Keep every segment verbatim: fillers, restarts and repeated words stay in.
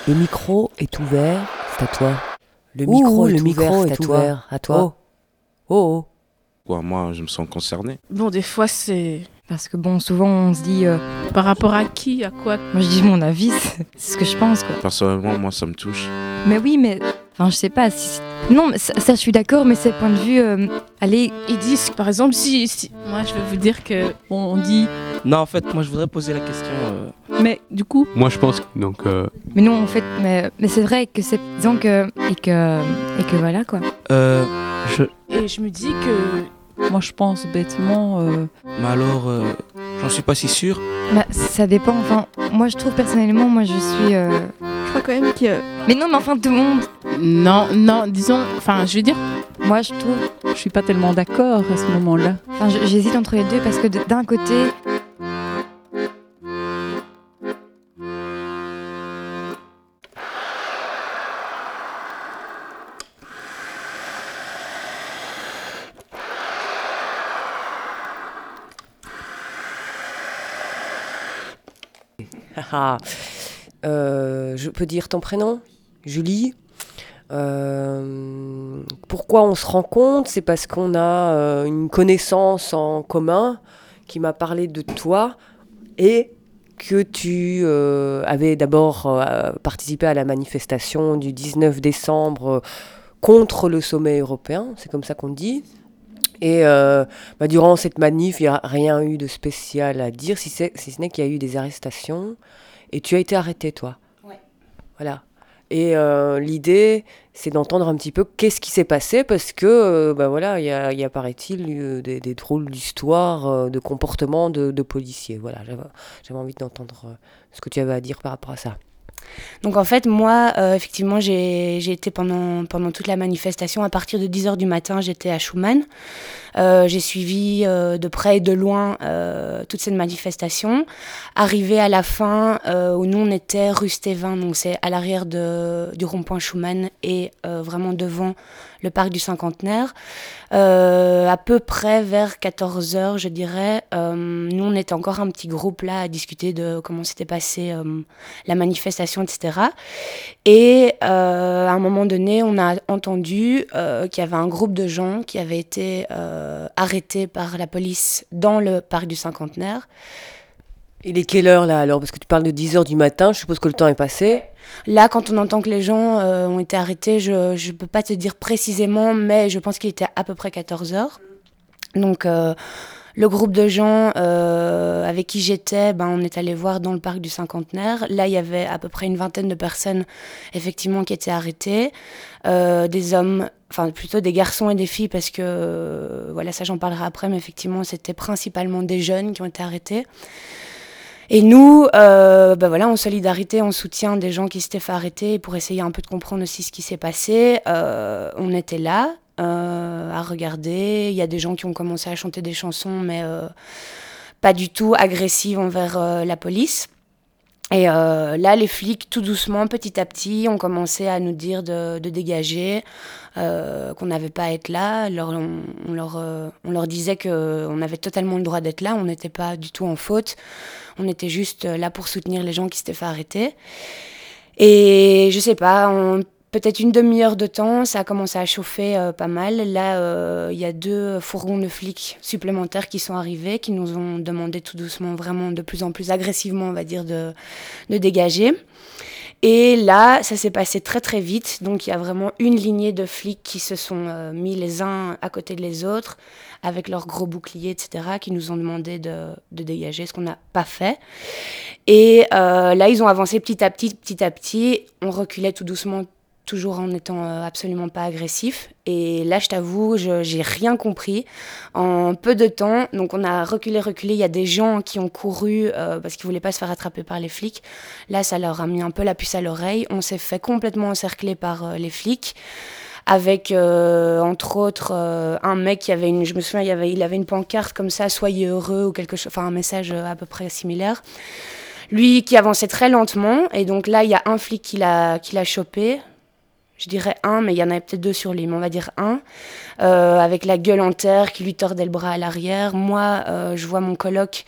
Le micro est ouvert, c'est à toi. Le Ouh, micro est le ouvert, micro c'est est à toi. ouvert, À toi. Oh, oh, oh. Quoi, moi, je me sens concerné. Bon, des fois, c'est Parce que bon, souvent on se dit, euh, par rapport à qui, à quoi. moi je dis mon avis, c'est c'est ce que je pense quoi. Personnellement, moi, ça me touche. Mais oui, mais enfin je sais pas. Si... Non, mais ça, ça, je suis d'accord, mais c'est le point de vue. Euh, allez, Ils disent, par exemple, si, si... Moi, je vais vous dire que bon, on dit... Non, en fait, moi je voudrais poser la question. euh, Mais du coup, Moi, je pense donc euh, mais non, en fait, mais, mais c'est vrai que c'est disons que et que et que voilà quoi. euh, je... et je me dis que... Moi, je pense bêtement. euh, Mais alors, euh, j'en suis pas si sûr. Bah, ça dépend. Enfin, moi je trouve personnellement, moi je suis. euh, Je crois quand même que... Mais non, mais enfin tout le monde. Non, non, disons... Enfin, je veux dire... Moi je trouve. je suis pas tellement d'accord à ce moment-là. Enfin, je- j'hésite entre les deux parce que de- d'un côté. Ah, euh, je peux dire ton prénom, Julie. Euh, pourquoi on se rencontre? C'est parce qu'on a euh, une connaissance en commun qui m'a parlé de toi et que tu euh, avais d'abord euh, participé à la manifestation du dix-neuf décembre euh, contre le sommet européen, c'est comme ça qu'on dit. Et euh, bah, durant cette manif, il n'y a rien eu de spécial à dire, si, c'est- si ce n'est qu'il y a eu des arrestations. Et tu as été arrêté, toi. Ouais. Voilà. Et euh, l'idée, c'est d'entendre un petit peu qu'est-ce qui s'est passé, parce que, euh, bah voilà, il y a, il y a, paraît-il, eu des, des drôles d'histoires, euh, de comportements de, de policiers. Voilà, j'avais, j'avais envie d'entendre euh, ce que tu avais à dire par rapport à ça. Donc en fait, moi, euh, effectivement, j'ai, j'ai été pendant, pendant toute la manifestation. À partir de dix heures du matin, j'étais à Schuman. Euh, j'ai suivi euh, de près et de loin euh, toute cette manifestation. Arrivé à la fin, euh, où nous, on était rue Stévin, donc c'est à l'arrière de, du rond-point Schuman et euh, vraiment devant le parc du Cinquantenaire. Euh, à peu près vers quatorze heures, je dirais, euh, nous, on était encore un petit groupe là à discuter de comment s'était passée euh, la manifestation, et cetera. Et euh, à un moment donné, on a entendu euh, qu'il y avait un groupe de gens qui avaient été euh, arrêtés par la police dans le parc du Cinquantenaire. Il est quelle heure là alors? Parce que tu parles de dix heures du matin, je suppose que le temps est passé. Là, quand on entend que les gens euh, ont été arrêtés, je ne peux pas te dire précisément, mais je pense qu'il était à peu près quatorze heures. Donc, euh, le groupe de gens euh, avec qui j'étais, ben, on est allé voir dans le parc du Cinquantenaire. Là, il y avait à peu près une vingtaine de personnes, effectivement, qui étaient arrêtées. Euh, des hommes, enfin plutôt des garçons et des filles, parce que, euh, voilà, ça j'en parlerai après, mais effectivement, c'était principalement des jeunes qui ont été arrêtés. Et nous, euh, ben voilà, en solidarité, en soutien des gens qui s'étaient fait arrêter, pour essayer un peu de comprendre aussi ce qui s'est passé, euh, on était là euh, à regarder. Il y a des gens qui ont commencé à chanter des chansons, mais euh, pas du tout agressives envers euh, la police. Et euh, là, les flics, tout doucement, petit à petit, ont commencé à nous dire de, de dégager, euh, qu'on n'avait pas à être là. Alors, on, on, leur, euh, on leur disait qu'on avait totalement le droit d'être là, on n'était pas du tout en faute. On était juste là pour soutenir les gens qui s'étaient fait arrêter. Et je sais pas, en peut-être une demi-heure de temps, ça a commencé à chauffer euh, pas mal. Là, il euh, y a deux fourgons de flics supplémentaires qui sont arrivés, qui nous ont demandé tout doucement, vraiment de plus en plus agressivement, on va dire, de, de dégager. Et là, ça s'est passé très très vite. Donc il y a vraiment une lignée de flics qui se sont euh, mis les uns à côté des autres, avec leurs gros boucliers, et cetera, qui nous ont demandé de, de dégager, ce qu'on n'a pas fait. Et euh, là, ils ont avancé petit à petit, petit à petit. On reculait tout doucement, toujours en étant euh, absolument pas agressif. Et là, je t'avoue, je, j'ai rien compris en peu de temps. Donc, on a reculé, reculé. Il y a des gens qui ont couru euh, parce qu'ils voulaient pas se faire attraper par les flics. Là, ça leur a mis un peu la puce à l'oreille. On s'est fait complètement encercler par euh, les flics. Avec, euh, entre autres, euh, un mec qui avait une... Je me souviens, il avait, il avait une pancarte comme ça, « Soyez heureux » ou quelque chose... Enfin, un message à peu près similaire. Lui qui avançait très lentement. Et donc là, il y a un flic qui l'a, qui l'a chopé. Je dirais un, mais il y en avait peut-être deux sur lui, mais on va dire un, euh, avec la gueule en terre, qui lui tordait le bras à l'arrière. Moi, euh, je vois mon coloc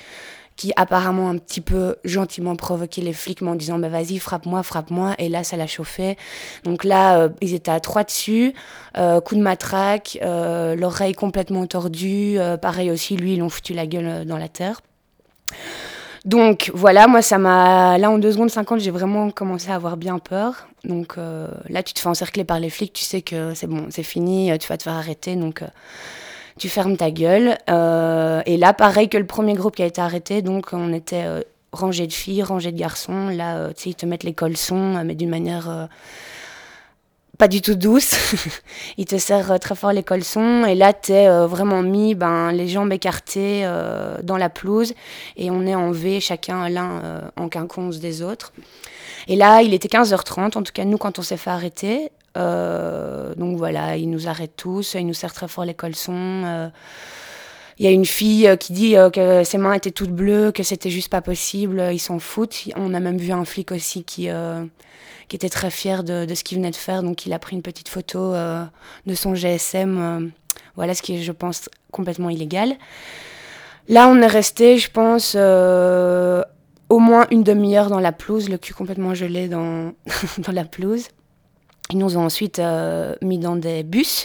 qui apparemment un petit peu gentiment provoqué les flics, mais en disant bah, « vas-y, frappe-moi, frappe-moi ». Et là, ça l'a chauffé. Donc là, euh, ils étaient à trois dessus, euh, coup de matraque, euh, l'oreille complètement tordue. Euh, pareil aussi, lui, ils l'ont foutu la gueule dans la terre. Donc voilà, moi, ça m'a... Là, en deux secondes cinquante, j'ai vraiment commencé à avoir bien peur. Donc euh, là, tu te fais encercler par les flics, tu sais que c'est bon, c'est fini, tu vas te faire arrêter, donc... Euh, tu fermes ta gueule. Euh, et là, pareil que le premier groupe qui a été arrêté, donc on était euh, rangée de filles, rangée de garçons. Là, euh, tu sais, ils te mettent les colsons, euh, mais d'une manière euh, pas du tout douce. Ils te serrent euh, très fort les colsons. Et là, t'es euh, vraiment mis, ben, les jambes écartées euh, dans la pelouse. Et on est en V, chacun l'un euh, en quinconce des autres. Et là, il était quinze heures trente, en tout cas, nous, quand on s'est fait arrêter. Euh, donc voilà, ils nous arrêtent tous, ils nous serrent très fort les colsons. Euh, il y a une fille euh, qui dit euh, que ses mains étaient toutes bleues, que c'était juste pas possible, ils s'en foutent. On a même vu un flic aussi qui, euh, qui était très fier de, de ce qu'il venait de faire, donc il a pris une petite photo euh, de son G S M. Euh, voilà, ce qui est, je pense, complètement illégal. Là, on est resté, je pense, euh, au moins une demi-heure dans la pelouse, le cul complètement gelé dans, dans la pelouse. Ils nous ont ensuite euh, mis dans des bus.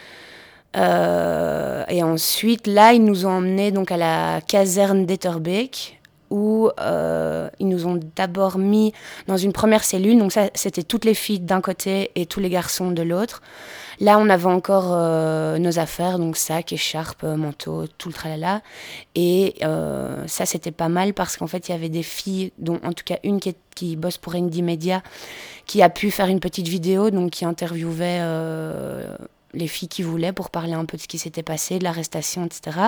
Euh, et ensuite, là, ils nous ont emmenés donc, à la caserne d'Etterbeek, où euh, ils nous ont d'abord mis dans une première cellule. Donc ça, c'était toutes les filles d'un côté et tous les garçons de l'autre. Là, on avait encore euh, nos affaires, donc sac, écharpe, manteau, tout le tralala. Et euh, ça, c'était pas mal parce qu'en fait, il y avait des filles, dont en tout cas une qui, est, qui bosse pour Indie Media, qui a pu faire une petite vidéo, donc qui interviewait euh, les filles qui voulaient pour parler un peu de ce qui s'était passé, de l'arrestation, et cetera.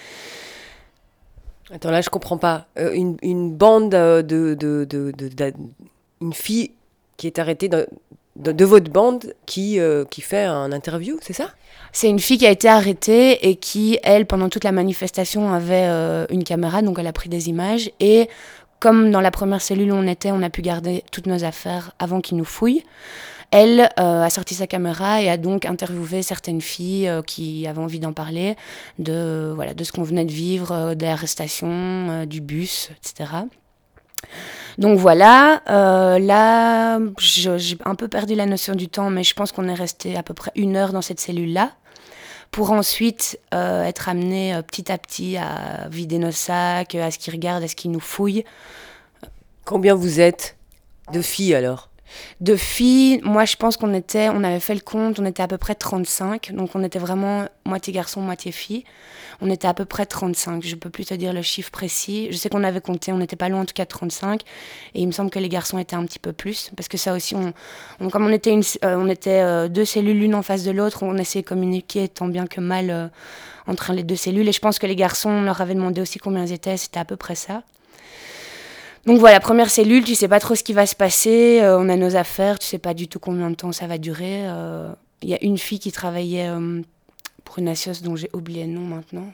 Attends, là, je comprends pas. Euh, une, une bande de, de, de, de, de, de... Une fille qui est arrêtée de, de, de votre bande qui, euh, qui fait un interview, c'est ça ? C'est une fille qui a été arrêtée et qui, elle, pendant toute la manifestation, avait euh, une caméra, donc elle a pris des images. Et comme dans la première cellule où on était, on a pu garder toutes nos affaires avant qu'ils nous fouillent. Elle euh, a sorti sa caméra et a donc interviewé certaines filles euh, qui avaient envie d'en parler, de, euh, voilà, de ce qu'on venait de vivre, euh, de l'arrestation, euh, du bus, et cetera. Donc voilà, euh, là, je, j'ai un peu perdu la notion du temps, mais je pense qu'on est resté à peu près une heure dans cette cellule-là, pour ensuite euh, être amené euh, petit à petit à vider nos sacs, à ce qu'ils regardent, à ce qu'ils nous fouillent. Combien vous êtes de filles alors ? De filles, moi je pense qu'on était, on avait fait le compte, on était à peu près trente-cinq, donc on était vraiment moitié garçon, moitié fille. On était à peu près trente-cinq, je peux plus te dire le chiffre précis. Je sais qu'on avait compté, on n'était pas loin en tout cas de trente-cinq, et il me semble que les garçons étaient un petit peu plus, parce que ça aussi, on, on, comme on était, une, euh, on était euh, deux cellules l'une en face de l'autre, on essayait de communiquer tant bien que mal euh, entre les deux cellules, et je pense que les garçons, on leur avait demandé aussi combien ils étaient, c'était à peu près ça. Donc voilà, première cellule, tu sais pas trop ce qui va se passer, euh, on a nos affaires, tu sais pas du tout combien de temps ça va durer. Il euh, y a une fille qui travaillait euh, pour une assoce dont j'ai oublié le nom maintenant.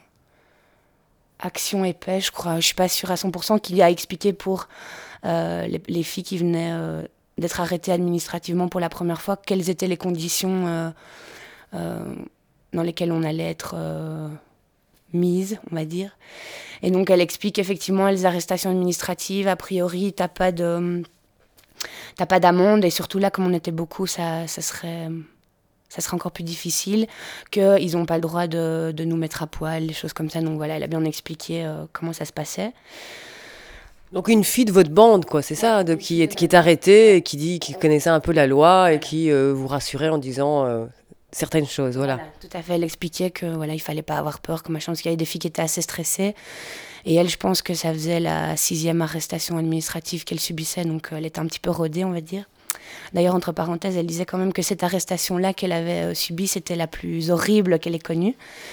Action et Paix, je crois, je suis pas sûre à cent pour cent, qui a expliqué pour euh, les, les filles qui venaient euh, d'être arrêtées administrativement pour la première fois, quelles étaient les conditions euh, euh, dans lesquelles on allait être euh, mise, on va dire. Et donc, elle explique effectivement les arrestations administratives. A priori, t'as pas de, t'as pas d'amende. Et surtout là, comme on était beaucoup, ça, ça serait, ça serait encore plus difficile. Qu'ils n'ont pas le droit de, de nous mettre à poil, des choses comme ça. Donc voilà, elle a bien expliqué euh, comment ça se passait. Donc une fille de votre bande, quoi, c'est ça, de, qui, est, qui est arrêtée, et qui dit, qui connaissait un peu la loi et qui euh, vous rassurait en disant euh, certaines choses, voilà. Voilà. Tout à fait, elle expliquait que voilà, il fallait pas avoir peur, que machin, parce qu'il y avait des filles qui étaient assez stressées. Et elle, je pense que ça faisait la sixième arrestation administrative qu'elle subissait, donc elle était un petit peu rodée, on va dire. D'ailleurs, entre parenthèses, elle disait quand même que cette arrestation-là qu'elle avait euh, subie, c'était la plus horrible qu'elle ait connue.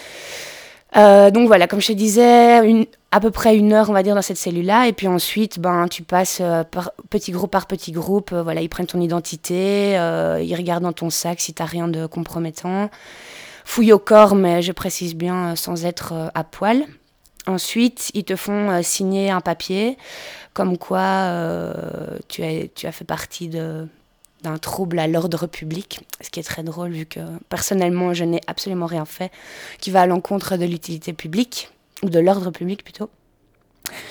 Euh, donc voilà, comme je te disais, une, à peu près une heure, on va dire, dans cette cellule-là. Et puis ensuite, ben, tu passes euh, par, petit groupe par petit groupe. Euh, voilà, ils prennent ton identité, euh, ils regardent dans ton sac si tu n'as rien de compromettant. Fouille au corps, mais je précise bien, euh, sans être euh, à poil. Ensuite, ils te font euh, signer un papier comme quoi euh, tu, as, tu as fait partie de... d'un trouble à l'ordre public, ce qui est très drôle vu que personnellement je n'ai absolument rien fait qui va à l'encontre de l'utilité publique, ou de l'ordre public plutôt.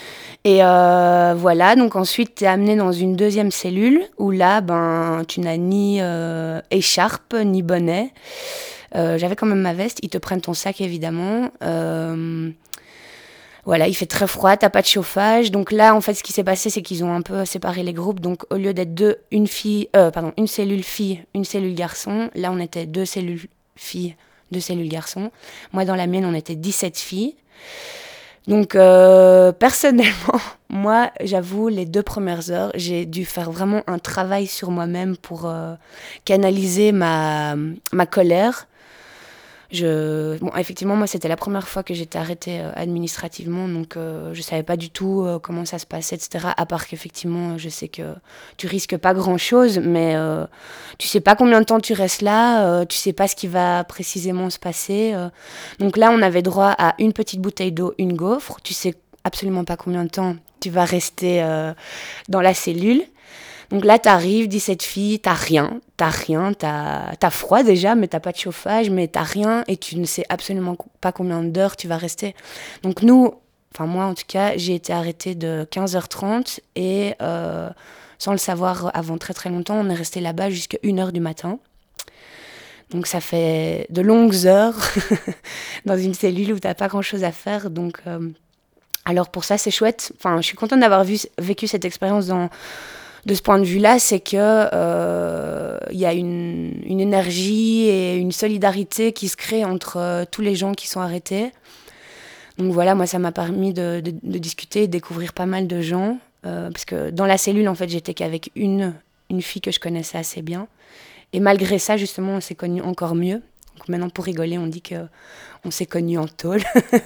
Et euh, voilà, donc ensuite, tu es amené dans une deuxième cellule où là, ben, tu n'as ni euh, écharpe, ni bonnet. Euh, j'avais quand même ma veste, ils te prennent ton sac évidemment. Euh, voilà, il fait très froid, t'as pas de chauffage. Donc là, en fait, ce qui s'est passé, c'est qu'ils ont un peu séparé les groupes. Donc au lieu d'être deux, une fille, euh, pardon, une cellule fille, une cellule garçon, là on était deux cellules filles, deux cellules garçons. Moi, dans la mienne, on était dix-sept filles. Donc, euh, personnellement, moi, j'avoue, les deux premières heures, j'ai dû faire vraiment un travail sur moi-même pour euh, canaliser ma, ma colère. Je... Bon, effectivement, moi, c'était la première fois que j'étais arrêtée euh, administrativement, donc euh, je ne savais pas du tout euh, comment ça se passait, et cetera. À part qu'effectivement, je sais que tu risques pas grand-chose, mais euh, tu sais pas combien de temps tu restes là, euh, tu sais pas ce qui va précisément se passer. Euh. Donc là, on avait droit à une petite bouteille d'eau, une gaufre. Tu sais absolument pas combien de temps tu vas rester euh, dans la cellule. Donc là, t'arrives, dix-sept filles, t'as rien, t'as rien, t'as, t'as froid déjà, mais t'as pas de chauffage, mais t'as rien, et tu ne sais absolument pas combien d'heures tu vas rester. Donc nous, enfin moi en tout cas, j'ai été arrêtée de quinze heures trente, et euh, sans le savoir avant très très longtemps, on est resté là-bas jusqu'à une heure du matin. Donc ça fait de longues heures dans une cellule où t'as pas grand-chose à faire, donc... Euh, alors pour ça, c'est chouette. Enfin, je suis contente d'avoir vu, vécu cette expérience dans... De ce point de vue-là, c'est qu'il euh, y a une, une énergie et une solidarité qui se crée entre euh, tous les gens qui sont arrêtés. Donc voilà, moi, ça m'a permis de, de, de discuter et de découvrir pas mal de gens. Euh, parce que dans la cellule, en fait, j'étais qu'avec une, une fille que je connaissais assez bien. Et malgré ça, justement, on s'est connus encore mieux. Donc maintenant, pour rigoler, on dit qu'on s'est connus en tôle.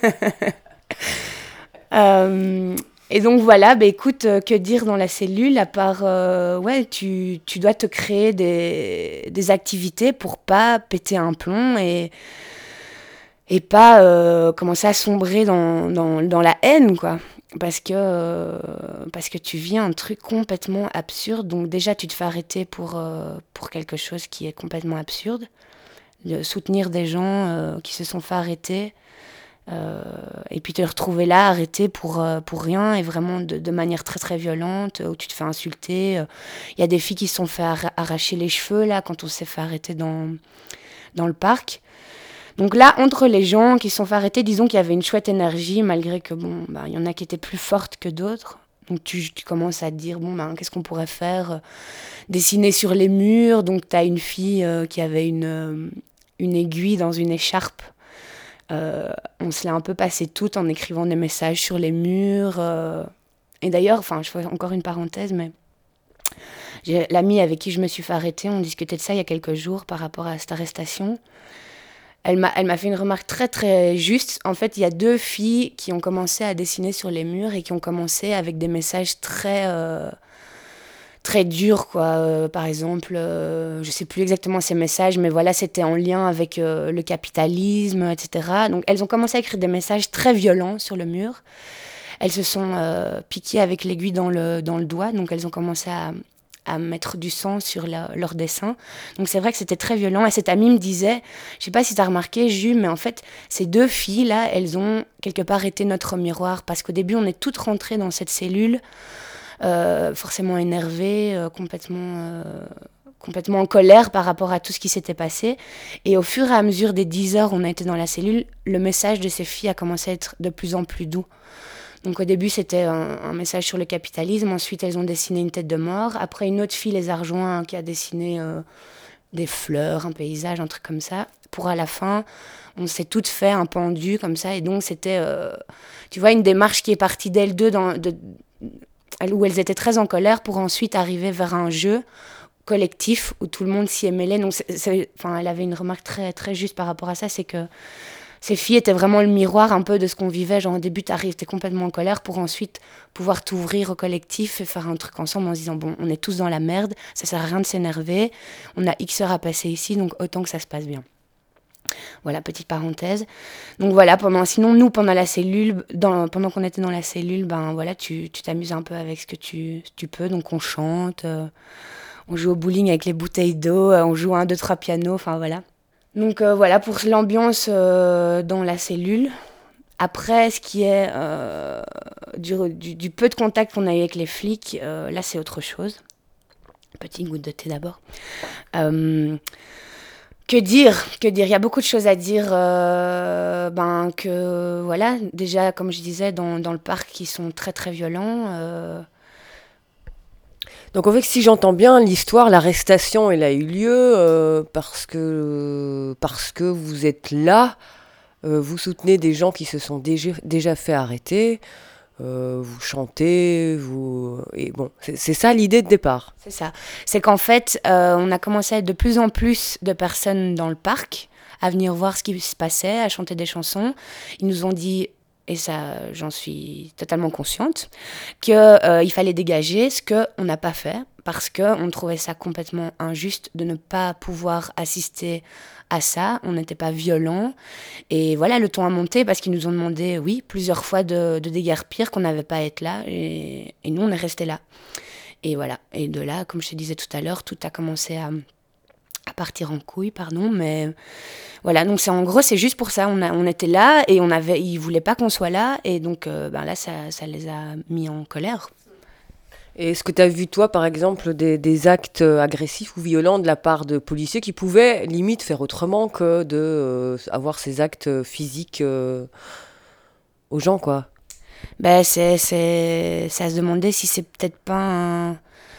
euh, Et donc voilà, bah écoute, euh, que dire dans la cellule, à part, euh, ouais, tu, tu dois te créer des, des activités pour pas péter un plomb et, et pas euh, commencer à sombrer dans, dans, dans la haine, quoi. Parce que, euh, parce que tu vis un truc complètement absurde. Donc déjà, tu te fais arrêter pour, euh, pour quelque chose qui est complètement absurde. De soutenir des gens euh, qui se sont fait arrêter. Euh, et puis te retrouver là, arrêté pour, euh, pour rien, et vraiment de, de manière très très violente, où tu te fais insulter. Il euh, y a des filles qui se sont fait ar- arracher les cheveux, là, quand on s'est fait arrêter dans, dans le parc. Donc là, entre les gens qui se sont fait arrêter, disons qu'il y avait une chouette énergie, malgré que, bon, bah, y en a qui étaient plus fortes que d'autres. Donc tu, tu commences à te dire, bon, bah, qu'est-ce qu'on pourrait faire ? Dessiner sur les murs. Donc tu as une fille euh, qui avait une, euh, une aiguille dans une écharpe. Euh, on se l'a un peu passé tout en écrivant des messages sur les murs. Euh, et d'ailleurs, enfin, je fais encore une parenthèse, mais j'ai l'amie avec qui je me suis fait arrêter, on discutait de ça il y a quelques jours par rapport à cette arrestation. Elle m'a, elle m'a fait une remarque très très juste. En fait, il y a deux filles qui ont commencé à dessiner sur les murs et qui ont commencé avec des messages très... Euh, très dur, quoi. Euh, par exemple, euh, je sais plus exactement ces messages, mais voilà, c'était en lien avec euh, le capitalisme, et cetera. Donc, elles ont commencé à écrire des messages très violents sur le mur. Elles se sont euh, piquées avec l'aiguille dans le, dans le doigt, donc elles ont commencé à, à mettre du sang sur la, leur dessin. Donc, c'est vrai que c'était très violent. Et cette amie me disait, je sais pas si tu as remarqué, Jus, mais en fait, ces deux filles-là, elles ont quelque part été notre miroir, parce qu'au début, on est toutes rentrées dans cette cellule, Euh, forcément énervée, euh, complètement, euh, complètement en colère par rapport à tout ce qui s'était passé. Et au fur et à mesure des dix heures où on a été dans la cellule, le message de ces filles a commencé à être de plus en plus doux. Donc au début, c'était un, un message sur le capitalisme. Ensuite, elles ont dessiné une tête de mort. Après, une autre fille les a rejoints qui a dessiné euh, des fleurs, un paysage, un truc comme ça. Pour à la fin, on s'est toutes fait un pendu comme ça. Et donc, c'était, euh, tu vois, une démarche qui est partie d'elles deux dans... De, où elles étaient très en colère pour ensuite arriver vers un jeu collectif où tout le monde s'y est mêlé. Donc, c'est, c'est, enfin, elle avait une remarque très, très juste par rapport à ça, c'est que ces filles étaient vraiment le miroir un peu de ce qu'on vivait. Genre, au début, t'arrives, t'es complètement en colère pour ensuite pouvoir t'ouvrir au collectif et faire un truc ensemble en se disant, bon, on est tous dans la merde, ça sert à rien de s'énerver, on a X heures à passer ici, donc autant que ça se passe bien. Voilà, petite parenthèse. Donc voilà, pendant, sinon nous, pendant la cellule, dans, pendant qu'on était dans la cellule, ben voilà, tu, tu t'amuses un peu avec ce que tu, tu peux. Donc on chante, euh, on joue au bowling avec les bouteilles d'eau, euh, on joue un, deux, trois pianos, enfin voilà. Donc euh, voilà pour l'ambiance euh, dans la cellule. Après, ce qui est euh, du, du, du peu de contact qu'on a eu avec les flics, euh, là, c'est autre chose. Petite goutte de thé d'abord. Euh, que dire Que dire Il y a beaucoup de choses à dire. Euh, ben, que, voilà, déjà, comme je disais, dans, dans le parc, ils sont très, très violents. Euh... Donc en fait, si j'entends bien l'histoire, l'arrestation, elle a eu lieu euh, parce que, parce que vous êtes là, euh, vous soutenez des gens qui se sont déjà, déjà fait arrêter. Euh, vous chantez, vous... Et bon, c'est, c'est ça l'idée de départ. C'est ça. C'est qu'en fait, euh, on a commencé à être de plus en plus de personnes dans le parc, à venir voir ce qui se passait, à chanter des chansons. Ils nous ont dit, et ça, j'en suis totalement consciente, qu'il euh, fallait dégager, ce qu'on n'a pas fait, parce qu'on trouvait ça complètement injuste de ne pas pouvoir assister à ça, on n'était pas violents. Et voilà, le ton a monté parce qu'ils nous ont demandé, oui, plusieurs fois de, de déguerpir, qu'on n'avait pas à être là. Et, et nous, on est restés là. Et voilà. Et de là, comme je te disais tout à l'heure, tout a commencé à, à partir en couille, pardon. Mais voilà, donc c'est, en gros, c'est juste pour ça. On, a, on était là et on avait, ils ne voulaient pas qu'on soit là. Et donc euh, ben là, ça, ça les a mis en colère. Et est-ce que tu as vu, toi, par exemple, des, des actes agressifs ou violents de la part de policiers qui pouvaient, limite, faire autrement que de euh, avoir ces actes physiques euh, aux gens, quoi? Ben, c'est, c'est, c'est à se demander si c'est peut-être pas un...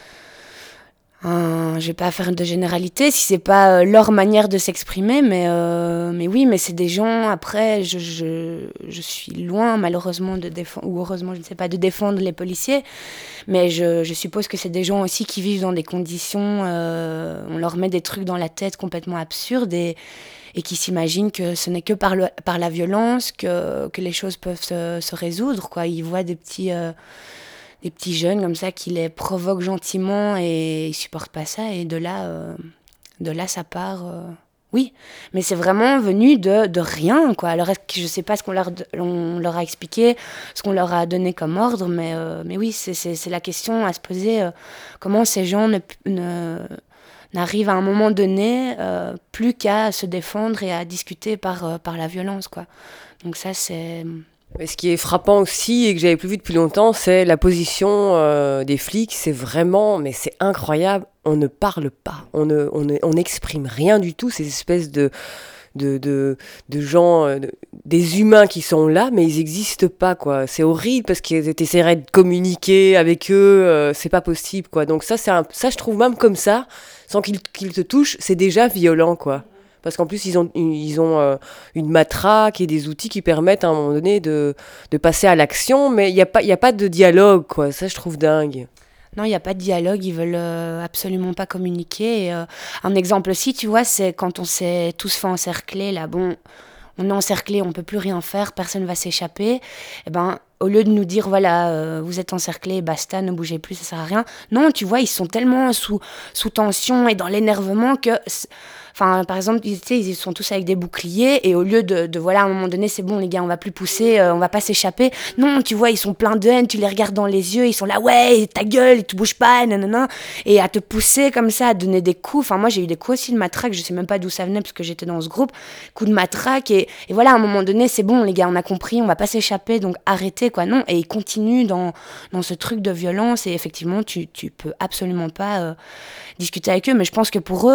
un je vais pas faire de généralité, si c'est pas euh, leur manière de s'exprimer, mais, euh, mais oui, mais c'est des gens, après, je, je, je suis loin, malheureusement, de défendre, ou heureusement, je ne sais pas, de défendre les policiers, mais je, je suppose que c'est des gens aussi qui vivent dans des conditions, euh, on leur met des trucs dans la tête complètement absurdes, et, et qui s'imaginent que ce n'est que par, le, par la violence que, que les choses peuvent se, se résoudre, quoi. Ils voient des petits... Euh, des petits jeunes comme ça qui les provoquent gentiment et ils supportent pas ça, et de là euh, de là ça part euh, oui, mais c'est vraiment venu de, de rien, quoi. Alors je sais pas ce qu'on leur, on leur a expliqué, ce qu'on leur a donné comme ordre, mais, euh, mais oui, c'est, c'est, c'est la question à se poser, euh, comment ces gens ne, ne, n'arrivent à un moment donné euh, plus qu'à se défendre et à discuter par, euh, par la violence, quoi. Donc ça, c'est... Mais ce qui est frappant aussi et que j'avais plus vu depuis longtemps, c'est la position euh, des flics. C'est vraiment, mais c'est incroyable. On ne parle pas, on ne, on ne, on n'exprime rien du tout. Ces espèces de de de, de gens, euh, de, des humains qui sont là, mais ils n'existent pas, quoi. C'est horrible parce qu'ils essaieraient de communiquer avec eux. Euh, c'est pas possible, quoi. Donc ça, c'est un, ça, je trouve même comme ça, sans qu'ils, qu'ils te touchent, c'est déjà violent, quoi. Parce qu'en plus, ils ont, ils ont euh, une matraque et des outils qui permettent à un moment donné de, de passer à l'action, mais il n'y a pas, il y a pas de dialogue, quoi. Ça, je trouve dingue. Non, il n'y a pas de dialogue, ils veulent euh, absolument pas communiquer. Et, euh, un exemple aussi, tu vois, c'est quand on s'est tous fait encercler, là, bon, on est encerclé, on ne peut plus rien faire, personne ne va s'échapper. Et ben, au lieu de nous dire, voilà, euh, vous êtes encerclés, basta, ne bougez plus, ça sert à rien. Non, tu vois, ils sont tellement sous, sous tension et dans l'énervement que... Enfin, par exemple, ils, ils sont tous avec des boucliers et au lieu de, de, voilà, à un moment donné, c'est bon, les gars, on va plus pousser, euh, on va pas s'échapper. Non, tu vois, ils sont pleins de haine, tu les regardes dans les yeux, ils sont là, ouais, ta gueule, tu bouges pas, nanana. Et à te pousser comme ça, à donner des coups. Enfin, moi, j'ai eu des coups aussi de matraque, je sais même pas d'où ça venait parce que j'étais dans ce groupe. Coups de matraque et, et voilà, à un moment donné, c'est bon, les gars, on a compris, on va pas s'échapper, donc arrêtez, quoi. Non, et ils continuent dans, dans ce truc de violence et effectivement, tu, tu peux absolument pas euh, discuter avec eux, mais je pense que pour eux,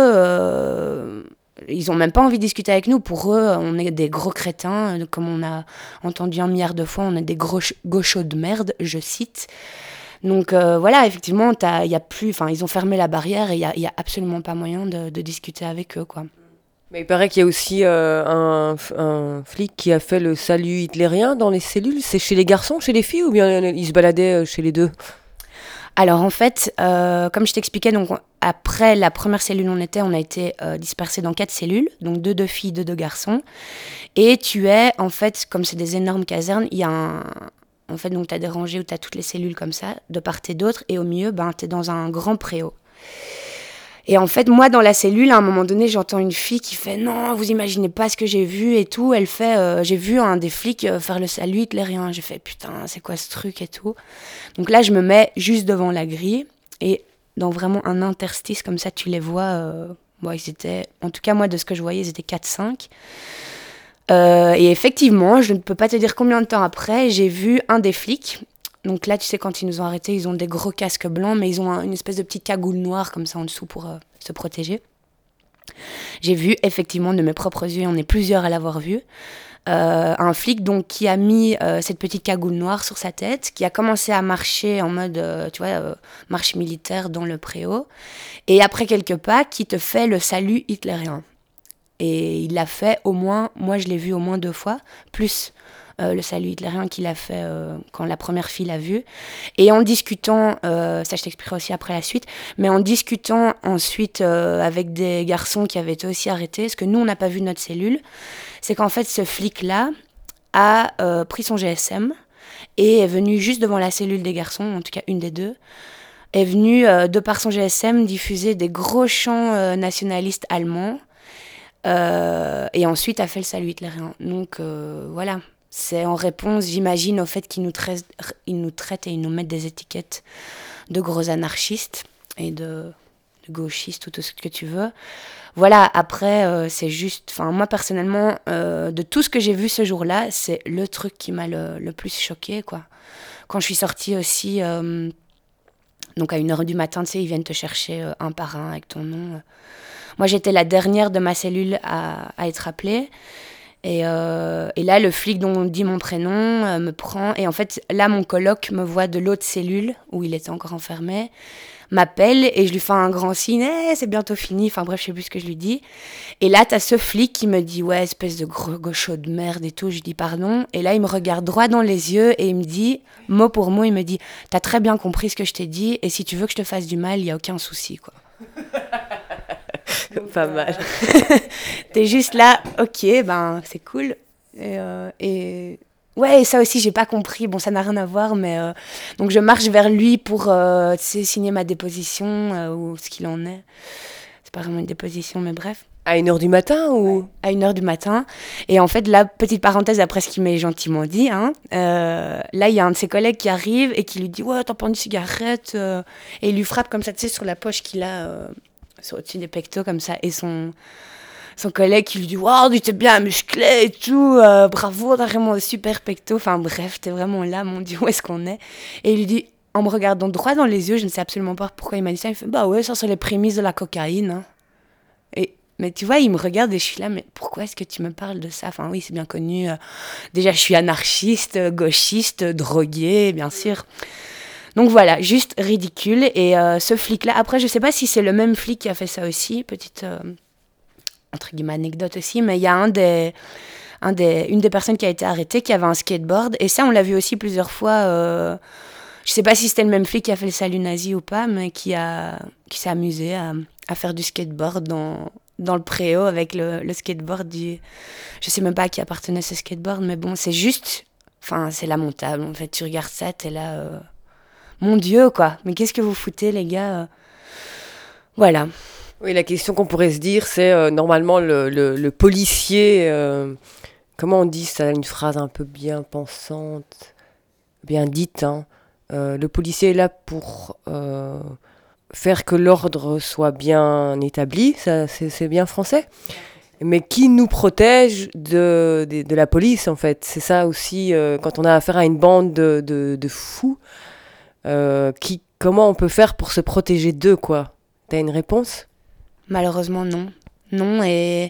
euh, ils ont même pas envie de discuter avec nous. Pour eux, on est des gros crétins, comme on a entendu un milliard de fois, on est des gros gauchos de merde, je cite. Donc euh, voilà, effectivement, y a plus, ils ont fermé la barrière et il n'y a, a absolument pas moyen de, de discuter avec eux, quoi. Mais il paraît qu'il y a aussi euh, un, un flic qui a fait le salut hitlérien dans les cellules. C'est chez les garçons, chez les filles, ou bien il se baladait chez les deux ? Alors en fait, euh, comme je t'expliquais, donc après la première cellule où on était, on a été euh, dispersés dans quatre cellules, donc deux de filles, deux de garçons. Et tu es, en fait, comme c'est des énormes casernes, il y a un... En fait, donc tu as des rangées où tu as toutes les cellules comme ça, de part et d'autre, et au milieu, ben, tu es dans un grand préau. Et en fait, moi, dans la cellule, à un moment donné, j'entends une fille qui fait « Non, vous imaginez pas ce que j'ai vu et tout. » Elle fait euh, « J'ai vu un des flics euh, faire le salut hitlérien. » J'ai fait « Putain, c'est quoi ce truc et tout ?» Donc là, je me mets juste devant la grille et dans vraiment un interstice comme ça, tu les vois. Euh, bon, ils étaient, en tout cas, moi, de ce que je voyais, ils étaient quatre cinq. Euh, et effectivement, je ne peux pas te dire combien de temps après, j'ai vu un des flics. Donc là, tu sais, quand ils nous ont arrêtés, ils ont des gros casques blancs, mais ils ont un, une espèce de petite cagoule noire comme ça en dessous pour euh, se protéger. J'ai vu effectivement de mes propres yeux, on est plusieurs à l'avoir vu, euh, un flic donc qui a mis euh, cette petite cagoule noire sur sa tête, qui a commencé à marcher en mode, euh, tu vois, euh, marche militaire dans le préau, et après quelques pas, qui te fait le salut hitlérien. Et il l'a fait au moins, moi je l'ai vu au moins deux fois, plus euh, le salut hitlérien qu'il a fait euh, quand la première fille l'a vu. Et en discutant, euh, ça je t'expliquerai aussi après la suite, mais en discutant ensuite euh, avec des garçons qui avaient été aussi arrêtés, ce que nous on n'a pas vu de notre cellule, c'est qu'en fait ce flic-là a euh, pris son G S M et est venu juste devant la cellule des garçons, en tout cas une des deux, est venu euh, de par son G S M diffuser des gros chants euh, nationalistes allemands. Euh, et ensuite a fait le salut hitlérien. Donc euh, voilà, c'est en réponse, j'imagine, au fait qu'ils nous traitent, ils nous traitent et ils nous mettent des étiquettes de gros anarchistes et de, de gauchistes ou tout ce que tu veux. Voilà, après, euh, c'est juste... Enfin, moi, personnellement, euh, de tout ce que j'ai vu ce jour-là, c'est le truc qui m'a le, le plus choquée, quoi. Quand je suis sortie aussi... Euh, donc à une heure du matin, tu sais, ils viennent te chercher euh, un par un avec ton nom... Euh, Moi, j'étais la dernière de ma cellule à, à être appelée. Et, euh, et là, le flic dont on dit mon prénom euh, me prend. Et en fait, là, mon coloc me voit de l'autre cellule, où il était encore enfermé, m'appelle et je lui fais un grand signe. Hey, c'est bientôt fini. Enfin bref, je sais plus ce que je lui dis. Et là, t'as ce flic qui me dit, ouais, espèce de gros gaucho de merde et tout. Je lui dis pardon. Et là, il me regarde droit dans les yeux et il me dit, mot pour mot, il me dit, t'as très bien compris ce que je t'ai dit. Et si tu veux que je te fasse du mal, il n'y a aucun souci, quoi. Pas mal. T'es juste là, ok, ben c'est cool. Et, euh, et ouais, et ça aussi j'ai pas compris. Bon, ça n'a rien à voir, mais euh, donc je marche vers lui pour euh, tu sais, signer ma déposition euh, ou ce qu'il en est. C'est pas vraiment une déposition, mais bref. À une heure du matin ou Ouais, à une heure du matin. Et en fait, là, petite parenthèse après ce qu'il m'a gentiment dit, hein, euh, là, il y a un de ses collègues qui arrive et qui lui dit « Ouais, t'as pas une cigarette euh, ?» Et il lui frappe comme ça, tu sais, sur la poche qu'il a euh, sur, au-dessus des pectos, comme ça. Et son, son collègue qui lui dit « Waouh, tu t'es bien musclé et tout, euh, bravo, t'as vraiment un super pecto. » Enfin bref, t'es vraiment là, mon Dieu, où est-ce qu'on est? Et il lui dit, en me regardant droit dans les yeux, je ne sais absolument pas pourquoi il m'a dit ça, il fait « Bah ouais, ça c'est les prémices de la cocaïne. Hein. » Et mais tu vois, il me regarde et je suis là, mais pourquoi est-ce que tu me parles de ça? Enfin oui, c'est bien connu. Euh, déjà, je suis anarchiste, gauchiste, droguée, bien sûr. Donc voilà, juste ridicule. Et euh, ce flic-là, après, je sais pas si c'est le même flic qui a fait ça aussi, petite, euh, entre guillemets, anecdote aussi, mais il y a un des, un des, une des personnes qui a été arrêtée qui avait un skateboard. Et ça, on l'a vu aussi plusieurs fois. Euh, je sais pas si c'était le même flic qui a fait le salut nazi ou pas, mais qui, a, qui s'est amusé à, à faire du skateboard dans... dans le préau avec le, le skateboard du... Je sais même pas à qui appartenait ce skateboard, mais bon, c'est juste... Enfin, c'est lamentable, en fait. Tu regardes ça, t'es là... Euh... Mon Dieu, quoi. Mais qu'est-ce que vous foutez, les gars? Voilà. Oui, la question qu'on pourrait se dire, c'est euh, normalement le, le, le policier... Euh, comment on dit ça? Une phrase un peu bien pensante, bien dite, hein. Euh, le policier est là pour... Euh, faire que l'ordre soit bien établi, ça, c'est, c'est bien français, mais qui nous protège de, de, de la police, en fait. C'est ça aussi, euh, quand on a affaire à une bande de, de, de fous, euh, qui, comment on peut faire pour se protéger d'eux, quoi? T'as une réponse? Malheureusement, non. Non, et...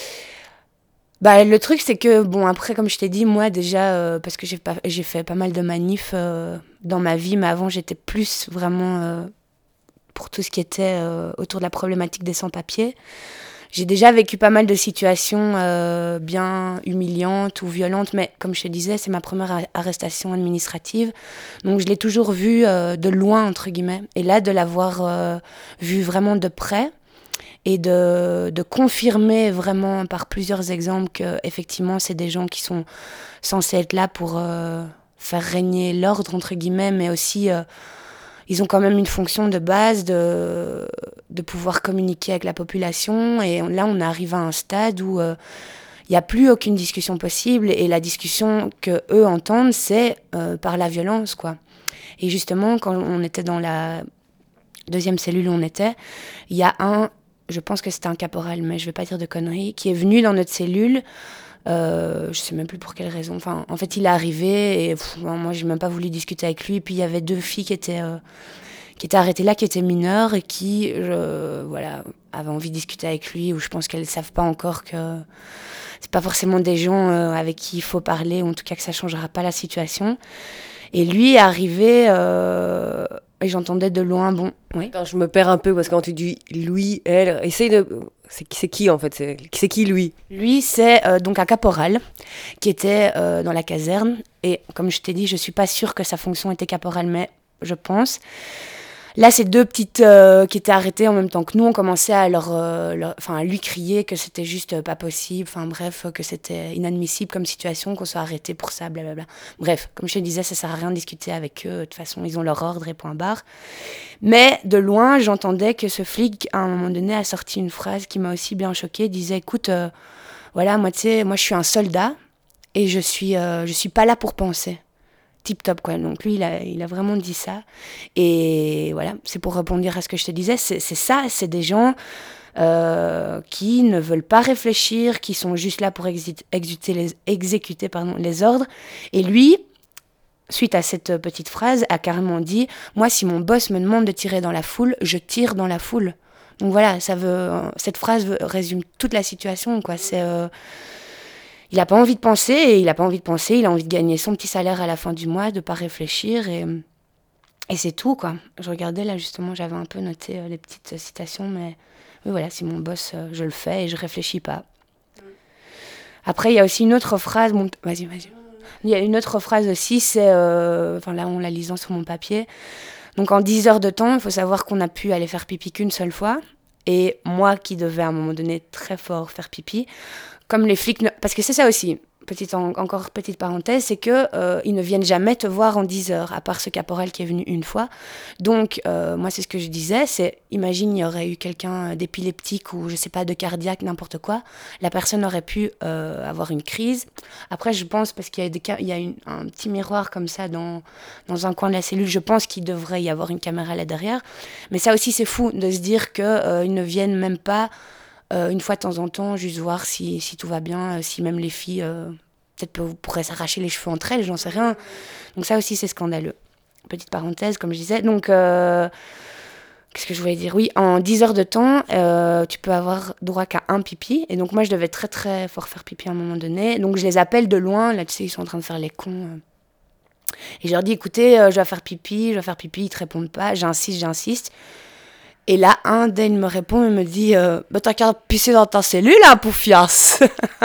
Bah, le truc, c'est que, bon, après, comme je t'ai dit, moi, déjà, euh, parce que j'ai, pas, j'ai fait pas mal de manifs euh, dans ma vie, mais avant, j'étais plus vraiment... Euh, pour tout ce qui était euh, autour de la problématique des sans-papiers. J'ai déjà vécu pas mal de situations euh, bien humiliantes ou violentes, mais comme je te disais, c'est ma première arrestation administrative. Donc je l'ai toujours vue euh, de loin, entre guillemets. Et là, de l'avoir euh, vue vraiment de près et de, de confirmer vraiment par plusieurs exemples qu'effectivement, c'est des gens qui sont censés être là pour euh, faire régner l'ordre, entre guillemets, mais aussi... Euh, ils ont quand même une fonction de base de, de pouvoir communiquer avec la population. Et là, on arrive à un stade où il euh, n'y a plus aucune discussion possible. Et la discussion qu'eux entendent, c'est euh, par la violence, quoi. Et justement, quand on était dans la deuxième cellule où on était, il y a un, je pense que c'était un caporal, mais je ne vais pas dire de conneries, qui est venu dans notre cellule Euh, je sais même plus pour quelle raison. Enfin, en fait, il est arrivé et pff, moi, j'ai même pas voulu discuter avec lui. Et puis, il y avait deux filles qui étaient, euh, qui étaient arrêtées là, qui étaient mineures et qui, je, voilà, avaient envie de discuter avec lui. Ou je pense qu'elles savent pas encore que c'est pas forcément des gens euh, avec qui il faut parler, ou en tout cas que ça changera pas la situation. Et lui est arrivé euh, et j'entendais de loin, bon, oui. Attends, je me perds un peu parce que quand tu dis lui, elle, essaye de... C'est, c'est qui en fait c'est, c'est qui lui? Lui, c'est euh, donc un caporal qui était euh, dans la caserne. Et comme je t'ai dit, je suis pas sûre que sa fonction était caporal, mais je pense. Là, ces deux petites euh, qui étaient arrêtées en même temps que nous, on commençait à, leur, euh, leur, enfin, à lui crier que c'était juste euh, pas possible, enfin bref, que c'était inadmissible comme situation, qu'on soit arrêté pour ça, blablabla. Bref, comme je te disais, ça sert à rien de discuter avec eux, de toute façon, ils ont leur ordre et point barre. Mais de loin, j'entendais que ce flic, à un moment donné, a sorti une phrase qui m'a aussi bien choquée, il disait, écoute, euh, voilà, moi, tu sais, moi, je suis un soldat et je suis, euh, je suis pas là pour penser. Tip top quoi, donc lui il a, il a vraiment dit ça et voilà, c'est pour répondre à ce que je te disais, c'est, c'est ça, c'est des gens euh, qui ne veulent pas réfléchir, qui sont juste là pour exi- exécuter, les, exécuter pardon, les ordres. Et lui, suite à cette petite phrase, a carrément dit « Moi, si mon boss me demande de tirer dans la foule, je tire dans la foule. » Donc voilà, ça veut, cette phrase veut, résume toute la situation, quoi. C'est... Euh, Il n'a pas envie de penser, et il n'a pas envie de penser, il a envie de gagner son petit salaire à la fin du mois, de ne pas réfléchir, et, et c'est tout, quoi. Je regardais, là, justement, j'avais un peu noté euh, les petites euh, citations, mais oui, voilà, si mon boss, euh, je le fais, et je ne réfléchis pas. Après, il y a aussi une autre phrase, bon, vas-y, vas-y. Il y a une autre phrase aussi, c'est, euh, enfin là, en la lisant sur mon papier, donc en dix heures de temps, il faut savoir qu'on a pu aller faire pipi qu'une seule fois, et moi qui devais à un moment donné très fort faire pipi, comme les flics, ne... parce que c'est ça aussi, petite en... encore petite parenthèse, c'est qu'ils euh, ne viennent jamais te voir en dix heures, à part ce caporal qui est venu une fois. Donc, euh, moi, c'est ce que je disais, c'est, imagine, il y aurait eu quelqu'un d'épileptique ou, je sais pas, de cardiaque, n'importe quoi, la personne aurait pu euh, avoir une crise. Après, je pense, parce qu'il y a, des ca... il y a une... un petit miroir comme ça dans... dans un coin de la cellule, je pense qu'il devrait y avoir une caméra là derrière. Mais ça aussi, c'est fou de se dire qu'ils euh, ne viennent même pas... Euh, une fois de temps en temps, juste voir si, si tout va bien, euh, si même les filles euh, peut-être pourraient s'arracher les cheveux entre elles, j'en sais rien. Donc ça aussi, c'est scandaleux. Petite parenthèse, comme je disais. Donc, euh, qu'est-ce que je voulais dire ? Oui, en dix heures de temps, euh, tu peux avoir droit qu'à un pipi. Et donc moi, je devais très très fort faire pipi à un moment donné. Donc je les appelle de loin, là tu sais, ils sont en train de faire les cons. Et je leur dis, écoutez, euh, je vais faire pipi, je vais faire pipi, ils te répondent pas, j'insiste, j'insiste. Et là, un d'elles me répond et me dit euh, bah, « T'as qu'à pisser dans ta cellule, hein, poufiasse !»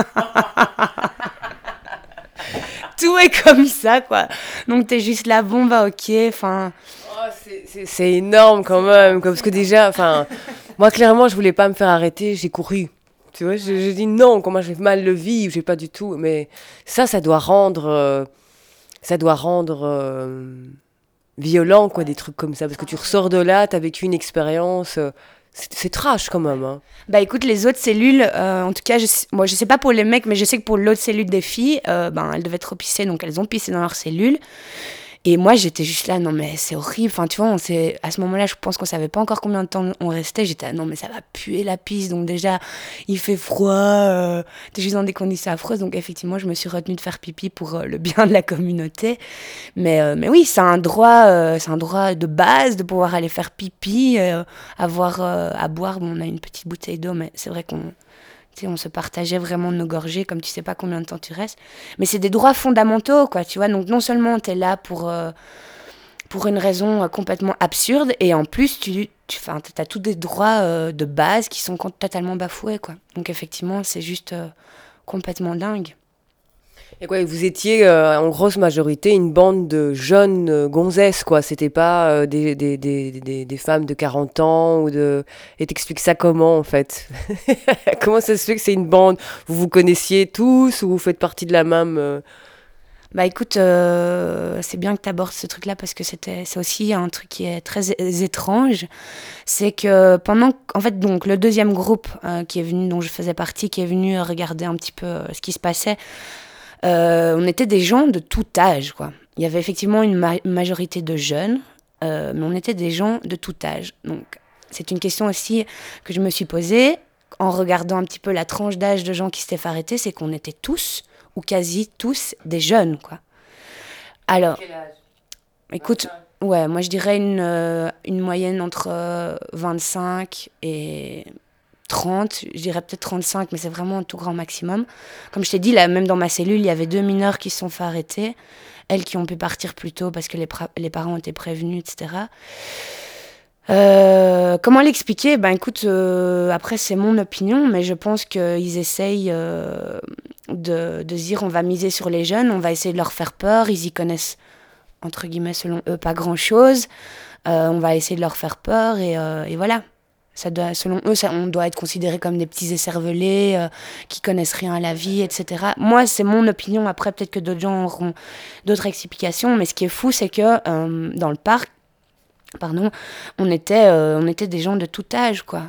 Tout est comme ça, quoi. Donc, t'es juste là, bon, bah, ok, enfin... Oh, c'est, c'est, c'est énorme, quand même, parce que déjà, enfin... Moi, clairement, je voulais pas me faire arrêter, j'ai couru. Tu vois, j'ai, j'ai dit non, comment je vais mal le vivre, j'ai pas du tout... Mais ça, ça doit rendre... Euh, ça doit rendre... Euh, violent, quoi, des trucs comme ça, parce que tu ressors de là, t'as vécu une expérience, euh, c'est, c'est trash quand même. Hein. Bah écoute, les autres cellules, euh, en tout cas, je sais, moi je sais pas pour les mecs, mais je sais que pour l'autre cellule des filles, euh, ben, elles devaient trop pisser, donc elles ont pissé dans leur cellule. Et moi, j'étais juste là, non mais c'est horrible, enfin tu vois, on s'est... à ce moment-là, je pense qu'on savait pas encore combien de temps on restait, j'étais là, non mais ça va puer la pisse, donc déjà, il fait froid, euh... t'es juste dans des conditions affreuses, donc effectivement, je me suis retenue de faire pipi pour euh, le bien de la communauté, mais, euh, mais oui, c'est un droit, euh, c'est un droit de base de pouvoir aller faire pipi, euh, avoir euh, à boire, bon, on a une petite bouteille d'eau, mais c'est vrai qu'on... Tu sais, on se partageait vraiment nos gorgées, comme tu sais pas combien de temps tu restes. Mais c'est des droits fondamentaux, quoi, tu vois. Donc non seulement t'es là pour, euh, pour une raison euh, complètement absurde, et en plus, tu, tu as tous des droits euh, de base qui sont totalement bafoués, quoi. Donc effectivement, c'est juste euh, complètement dingue. Et quoi, vous étiez euh, en grosse majorité une bande de jeunes euh, gonzesses, quoi. C'était pas euh, des, des, des, des, des femmes de quarante ans ou de... Et t'expliques ça comment, en fait? Comment ça se fait que c'est une bande? Vous vous connaissiez tous ou vous faites partie de la même... euh... Bah écoute, euh, c'est bien que tu abordes ce truc-là parce que c'était, c'est aussi un truc qui est très é- étrange. C'est que pendant, en fait, donc le deuxième groupe euh, qui est venu, dont je faisais partie, qui est venu regarder un petit peu euh, ce qui se passait, euh, on était des gens de tout âge, quoi. Il y avait effectivement une ma- majorité de jeunes, euh, mais on était des gens de tout âge. Donc c'est une question aussi que je me suis posée. en regardant un petit peu la tranche d'âge de gens qui s'étaient fait arrêter, c'est qu'on était tous, ou quasi tous, des jeunes, quoi. Alors, quel âge ? Écoute, ouais, moi je dirais une, euh, une moyenne entre euh, vingt-cinq et trente, je dirais peut-être trente-cinq, mais c'est vraiment un tout grand maximum. Comme je t'ai dit, là, même dans ma cellule, il y avait deux mineurs qui se sont fait arrêter, elles qui ont pu partir plus tôt parce que les, pra- les parents étaient prévenus, et cetera. Euh, comment l'expliquer ? Ben écoute, euh, après c'est mon opinion, mais je pense qu'ils essayent euh, de, de se dire on va miser sur les jeunes, on va essayer de leur faire peur, ils y connaissent, entre guillemets, selon eux, pas grand-chose. Euh, on va essayer de leur faire peur et, euh, et voilà. Ça doit, selon eux, ça, on doit être considérés comme des petits écervelés euh, qui connaissent rien à la vie, et cetera. Moi, c'est mon opinion. Après, peut-être que d'autres gens auront d'autres explications. Mais ce qui est fou, c'est que euh, dans le parc, pardon, on était, euh, on était des gens de tout âge, quoi.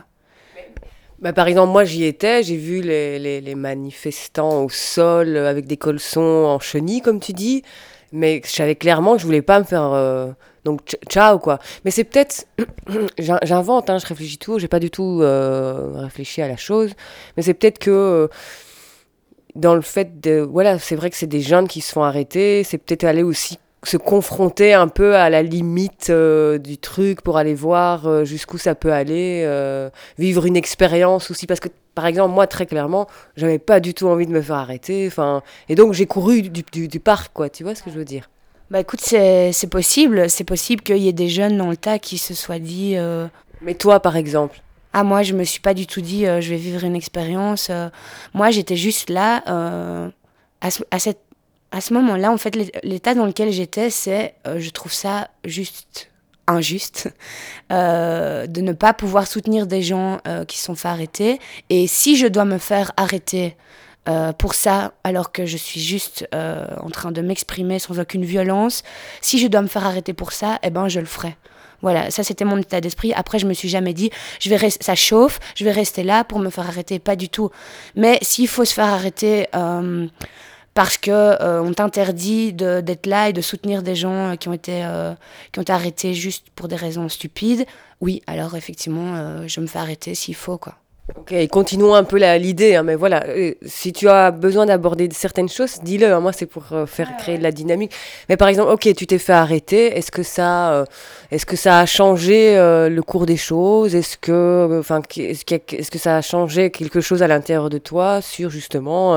Bah, par exemple, moi, j'y étais. J'ai vu les, les, les manifestants au sol avec des caleçons en chenille, comme tu dis. Mais je savais clairement que je voulais pas me faire... Euh, donc, tch- ciao, quoi. Mais c'est peut-être... j'in- J'invente, hein, je réfléchis tout. J'ai pas du tout euh, réfléchi à la chose. Mais c'est peut-être que... Euh, dans le fait de... Voilà, c'est vrai que c'est des jeunes qui se font arrêter. C'est peut-être aller aussi se confronter un peu à la limite euh, du truc pour aller voir euh, jusqu'où ça peut aller. Euh, vivre une expérience aussi. Parce que, par exemple, moi, très clairement, j'avais pas du tout envie de me faire arrêter. Enfin, et donc, j'ai couru du, du, du parc, quoi. Tu vois ce que je veux dire ? Bah écoute, c'est, c'est possible. C'est possible qu'il y ait des jeunes dans le tas qui se soient dit... Euh... Mais toi, par exemple ? Ah, moi, je me suis pas du tout dit euh, je vais vivre une expérience. Euh... Moi, j'étais juste là. Euh... À, ce, à, cette... à ce moment-là, en fait, l'état dans lequel j'étais, c'est... Euh, je trouve ça juste... injuste euh, de ne pas pouvoir soutenir des gens euh, qui se sont fait arrêter. Et si je dois me faire arrêter euh, pour ça, alors que je suis juste euh, en train de m'exprimer sans aucune violence, si je dois me faire arrêter pour ça, eh ben je le ferai. Voilà, ça c'était mon état d'esprit. Après, je me suis jamais dit, je vais rest- ça chauffe, je vais rester là pour me faire arrêter. Pas du tout. Mais s'il faut se faire arrêter... Euh, parce que euh, on t'interdit de, d'être là et de soutenir des gens euh, qui ont été euh, qui ont été arrêtés juste pour des raisons stupides. Oui, alors effectivement, euh, je me fais arrêter s'il faut, quoi. Ok, continuons un peu la, l'idée, hein, mais voilà, euh, si tu as besoin d'aborder certaines choses, dis-le, hein, moi c'est pour euh, faire ouais, créer ouais. de la dynamique. Mais par exemple, ok, tu t'es fait arrêter, est-ce que ça, euh, est-ce que ça a changé euh, le cours des choses ? Est-ce que, enfin, euh, est-ce, est-ce que ça a changé quelque chose à l'intérieur de toi sur justement... Euh,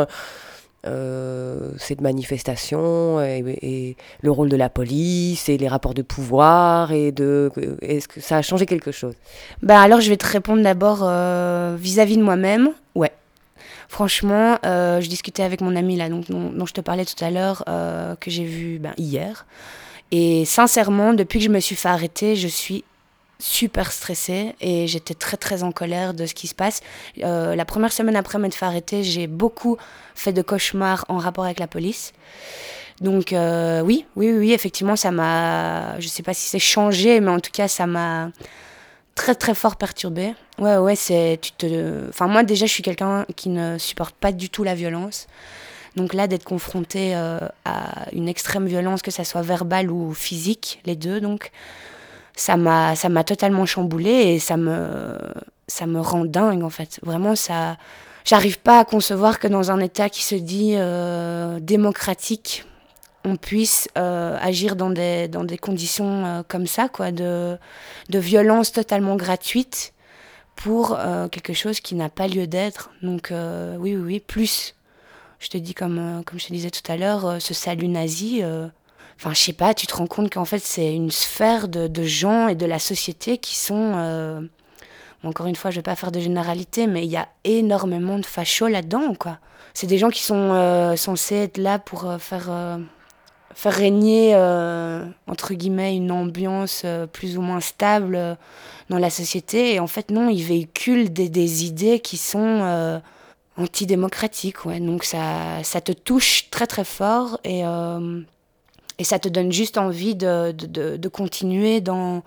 Euh, cette manifestation et, et le rôle de la police et les rapports de pouvoir et de est-ce que ça a changé quelque chose ? Ben alors je vais te répondre d'abord euh, vis-à-vis de moi-même. Ouais. Franchement, euh, je discutais avec mon ami là, donc, dont, dont je te parlais tout à l'heure, euh, que j'ai vu ben, hier. Et sincèrement, depuis que je me suis fait arrêter, je suis super stressée et j'étais très très en colère de ce qui se passe. Euh, la première semaine après m'être fait arrêter, j'ai beaucoup fait de cauchemars en rapport avec la police. Donc euh, oui, oui, oui, effectivement, ça m'a... Je sais pas si c'est changé, mais en tout cas, ça m'a très très fort perturbée. Ouais, ouais, c'est... Tu te... Enfin, moi déjà, je suis quelqu'un qui ne supporte pas du tout la violence. Donc là, d'être confrontée euh, à une extrême violence, que ça soit verbale ou physique, les deux, donc... Ça m'a, ça m'a totalement chamboulée et ça me, ça me rend dingue, en fait. Vraiment, ça... J'arrive pas à concevoir que dans un État qui se dit euh, démocratique, on puisse euh, agir dans des, dans des conditions euh, comme ça, quoi, de, de violence totalement gratuite pour euh, quelque chose qui n'a pas lieu d'être. Donc euh, oui, oui, oui, plus, je te dis comme, euh, comme je te disais tout à l'heure, euh, ce salut nazi... Euh, Enfin, je sais pas, tu te rends compte qu'en fait, c'est une sphère de, de gens et de la société qui sont... Euh... Encore une fois, je vais pas faire de généralité, mais il y a énormément de fachos là-dedans, quoi. C'est des gens qui sont euh, censés être là pour euh, faire, euh, faire régner, euh, entre guillemets, une ambiance euh, plus ou moins stable euh, dans la société. Et en fait, non, ils véhiculent des, des idées qui sont euh, antidémocratiques, ouais. Donc ça, ça te touche très, très fort et... Euh, Et ça te donne juste envie de, de, de, de continuer dans,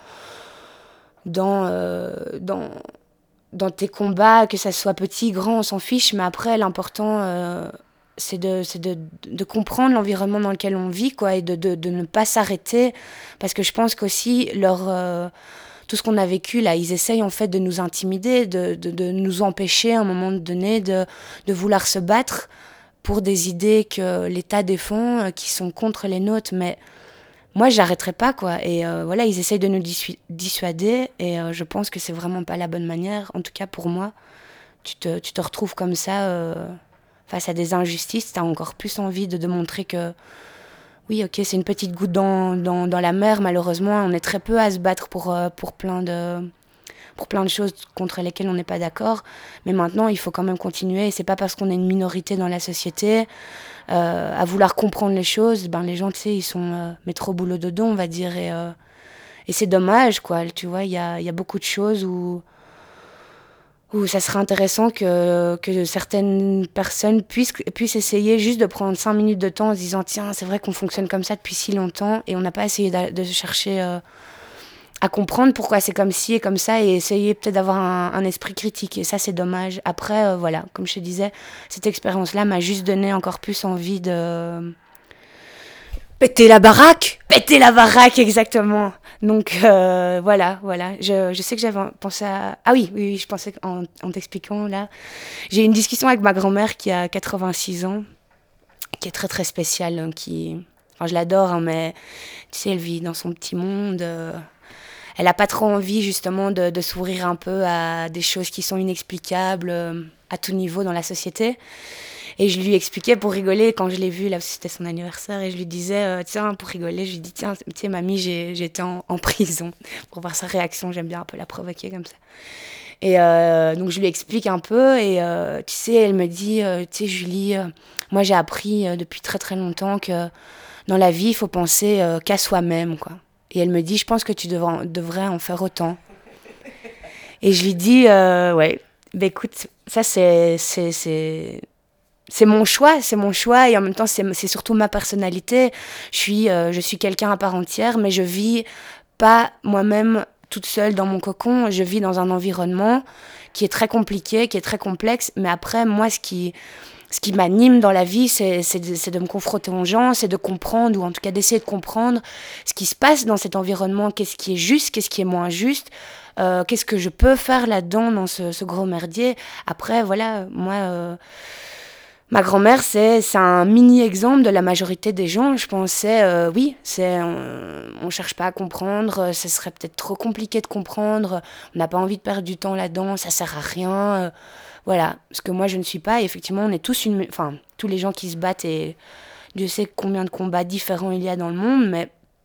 dans, euh, dans, dans tes combats, que ça soit petit, grand, on s'en fiche. Mais après, l'important, euh, c'est, de, c'est de, de comprendre l'environnement dans lequel on vit, quoi, et de, de, de ne pas s'arrêter. Parce que je pense qu'aussi, leur, euh, tout ce qu'on a vécu là, ils essayent en fait de nous intimider, de, de, de nous empêcher à un moment donné de, de vouloir se battre pour des idées que l'État défend, euh, qui sont contre les nôtres. Mais moi, j'arrêterai pas, quoi. Et euh, voilà, ils essayent de nous dissu- dissuader. Et euh, je pense que c'est vraiment pas la bonne manière. En tout cas, pour moi, tu te, tu te retrouves comme ça euh, face à des injustices. T'as encore plus envie de, de montrer que, oui, ok, c'est une petite goutte dans, dans, dans la mer. Malheureusement, on est très peu à se battre pour, euh, pour plein de... pour plein de choses contre lesquelles on n'est pas d'accord. Mais maintenant, il faut quand même continuer. Et c'est pas parce qu'on est une minorité dans la société euh, à vouloir comprendre les choses, ben les gens, tu sais, ils sont euh, mais trop boulot dodo, on va dire. Et, euh, et c'est dommage, quoi. Tu vois, il y a, y a beaucoup de choses où, où ça serait intéressant que, que certaines personnes puissent, puissent essayer juste de prendre cinq minutes de temps en se disant, tiens, c'est vrai qu'on fonctionne comme ça depuis si longtemps et on n'a pas essayé de, de chercher... Euh, à comprendre pourquoi c'est comme ci et comme ça et essayer peut-être d'avoir un, un esprit critique. Et ça, c'est dommage. Après, euh, voilà, comme je te disais, cette expérience-là m'a juste donné encore plus envie de... Péter la baraque. Péter la baraque, exactement. Donc, euh, voilà, voilà. Je, je sais que j'avais pensé à... Ah oui, oui, oui, je pensais qu'en en t'expliquant, là, j'ai eu une discussion avec ma grand-mère qui a quatre-vingt-six ans, qui est très, très spéciale, hein, qui... Enfin, je l'adore, hein, mais tu sais, elle vit dans son petit monde... Euh... Elle n'a pas trop envie justement de, de s'ouvrir un peu à des choses qui sont inexplicables euh, à tout niveau dans la société. Et je lui expliquais pour rigoler, quand je l'ai vue, là c'était son anniversaire, et je lui disais, euh, tiens, pour rigoler, je lui dis, tiens, tu sais, mamie, j'ai, j'étais en, en prison, pour voir sa réaction, j'aime bien un peu la provoquer comme ça. Et euh, donc je lui explique un peu, et euh, tu sais, elle me dit, euh, tu sais, Julie, euh, moi j'ai appris euh, depuis très très longtemps que dans la vie, il faut penser euh, qu'à soi-même, quoi. Et elle me dit, je pense que tu devrais, devrais en faire autant. Et je lui dis, euh, ouais, bah écoute, ça c'est, c'est, c'est, c'est mon choix, c'est mon choix, et en même temps c'est, c'est surtout ma personnalité. Je suis, euh, je suis quelqu'un à part entière, mais je vis pas moi-même toute seule dans mon cocon. Je vis dans un environnement qui est très compliqué, qui est très complexe. Mais après, moi, ce qui... Ce qui m'anime dans la vie, c'est, c'est, de, c'est de me confronter aux gens, c'est de comprendre, ou en tout cas d'essayer de comprendre ce qui se passe dans cet environnement, qu'est-ce qui est juste, qu'est-ce qui est moins juste, euh, qu'est-ce que je peux faire là-dedans, dans ce, ce gros merdier. Après, voilà, moi, euh, ma grand-mère, c'est, c'est un mini-exemple de la majorité des gens. Je pensais, euh, oui, c'est, on ne cherche pas à comprendre, ce serait peut-être trop compliqué de comprendre, on n'a pas envie de perdre du temps là-dedans, ça sert à rien... Euh, Voilà, parce que moi je ne suis pas, et effectivement on est tous une... Enfin, tous les gens qui se battent, et Dieu sait combien de combats différents il y a dans le monde, mais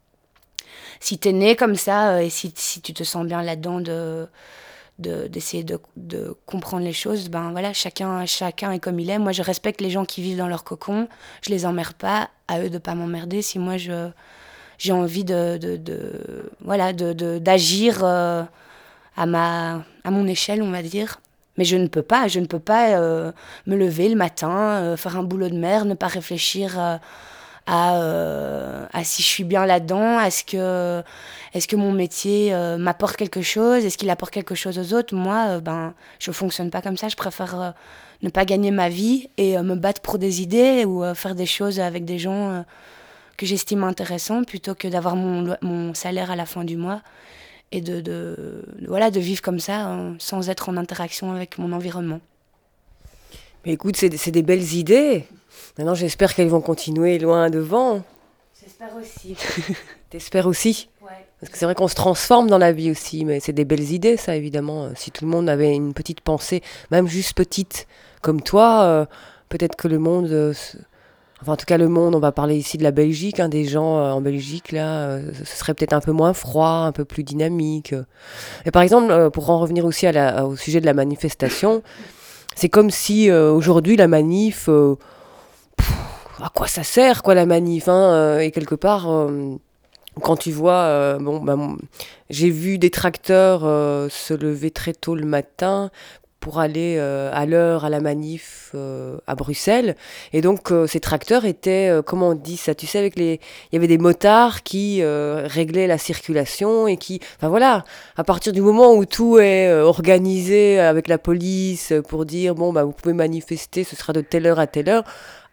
si t'es né comme ça, et si, si tu te sens bien là-dedans de, de, d'essayer de, de comprendre les choses, ben voilà, chacun, chacun est comme il est. Moi je respecte les gens qui vivent dans leur cocon, je les emmerde pas, à eux de pas m'emmerder. Si moi je, j'ai envie de, de, de, voilà, de, de, d'agir euh, à, ma, à mon échelle, on va dire. Mais je ne peux pas, je ne peux pas euh, me lever le matin, euh, faire un boulot de merde, ne pas réfléchir euh, à, euh, à si je suis bien là-dedans, est-ce que, est-ce que mon métier euh, m'apporte quelque chose, est-ce qu'il apporte quelque chose aux autres. Moi, euh, ben, je ne fonctionne pas comme ça, je préfère euh, ne pas gagner ma vie et euh, me battre pour des idées ou euh, faire des choses avec des gens euh, que j'estime intéressants plutôt que d'avoir mon, mon salaire à la fin du mois. Et de, de, voilà, de vivre comme ça, hein, sans être en interaction avec mon environnement. Mais écoute, c'est, c'est des belles idées. Maintenant, j'espère qu'elles vont continuer loin devant. J'espère aussi. T'espères aussi ? Ouais. Parce que c'est vrai qu'on se transforme dans la vie aussi, mais c'est des belles idées, ça, évidemment. Si tout le monde avait une petite pensée, même juste petite, comme toi, euh, peut-être que le monde... Euh, se... Enfin, en tout cas, le monde, on va parler ici de la Belgique, hein, des gens euh, en Belgique, là, euh, ce serait peut-être un peu moins froid, un peu plus dynamique. Et par exemple, euh, pour en revenir aussi à la, au sujet de la manifestation, c'est comme si euh, aujourd'hui, la manif, euh, pff, à quoi ça sert, quoi, la manif, hein, euh, et quelque part, euh, quand tu vois, euh, bon, bah, j'ai vu des tracteurs euh, se lever très tôt le matin pour aller euh, à l'heure à la manif euh, à Bruxelles. Et donc, euh, ces tracteurs étaient, euh, comment on dit ça, tu sais, avec les... Il y avait des motards qui euh, réglaient la circulation et qui... Enfin voilà, à partir du moment où tout est euh, organisé avec la police pour dire, bon, bah, vous pouvez manifester, ce sera de telle heure à telle heure,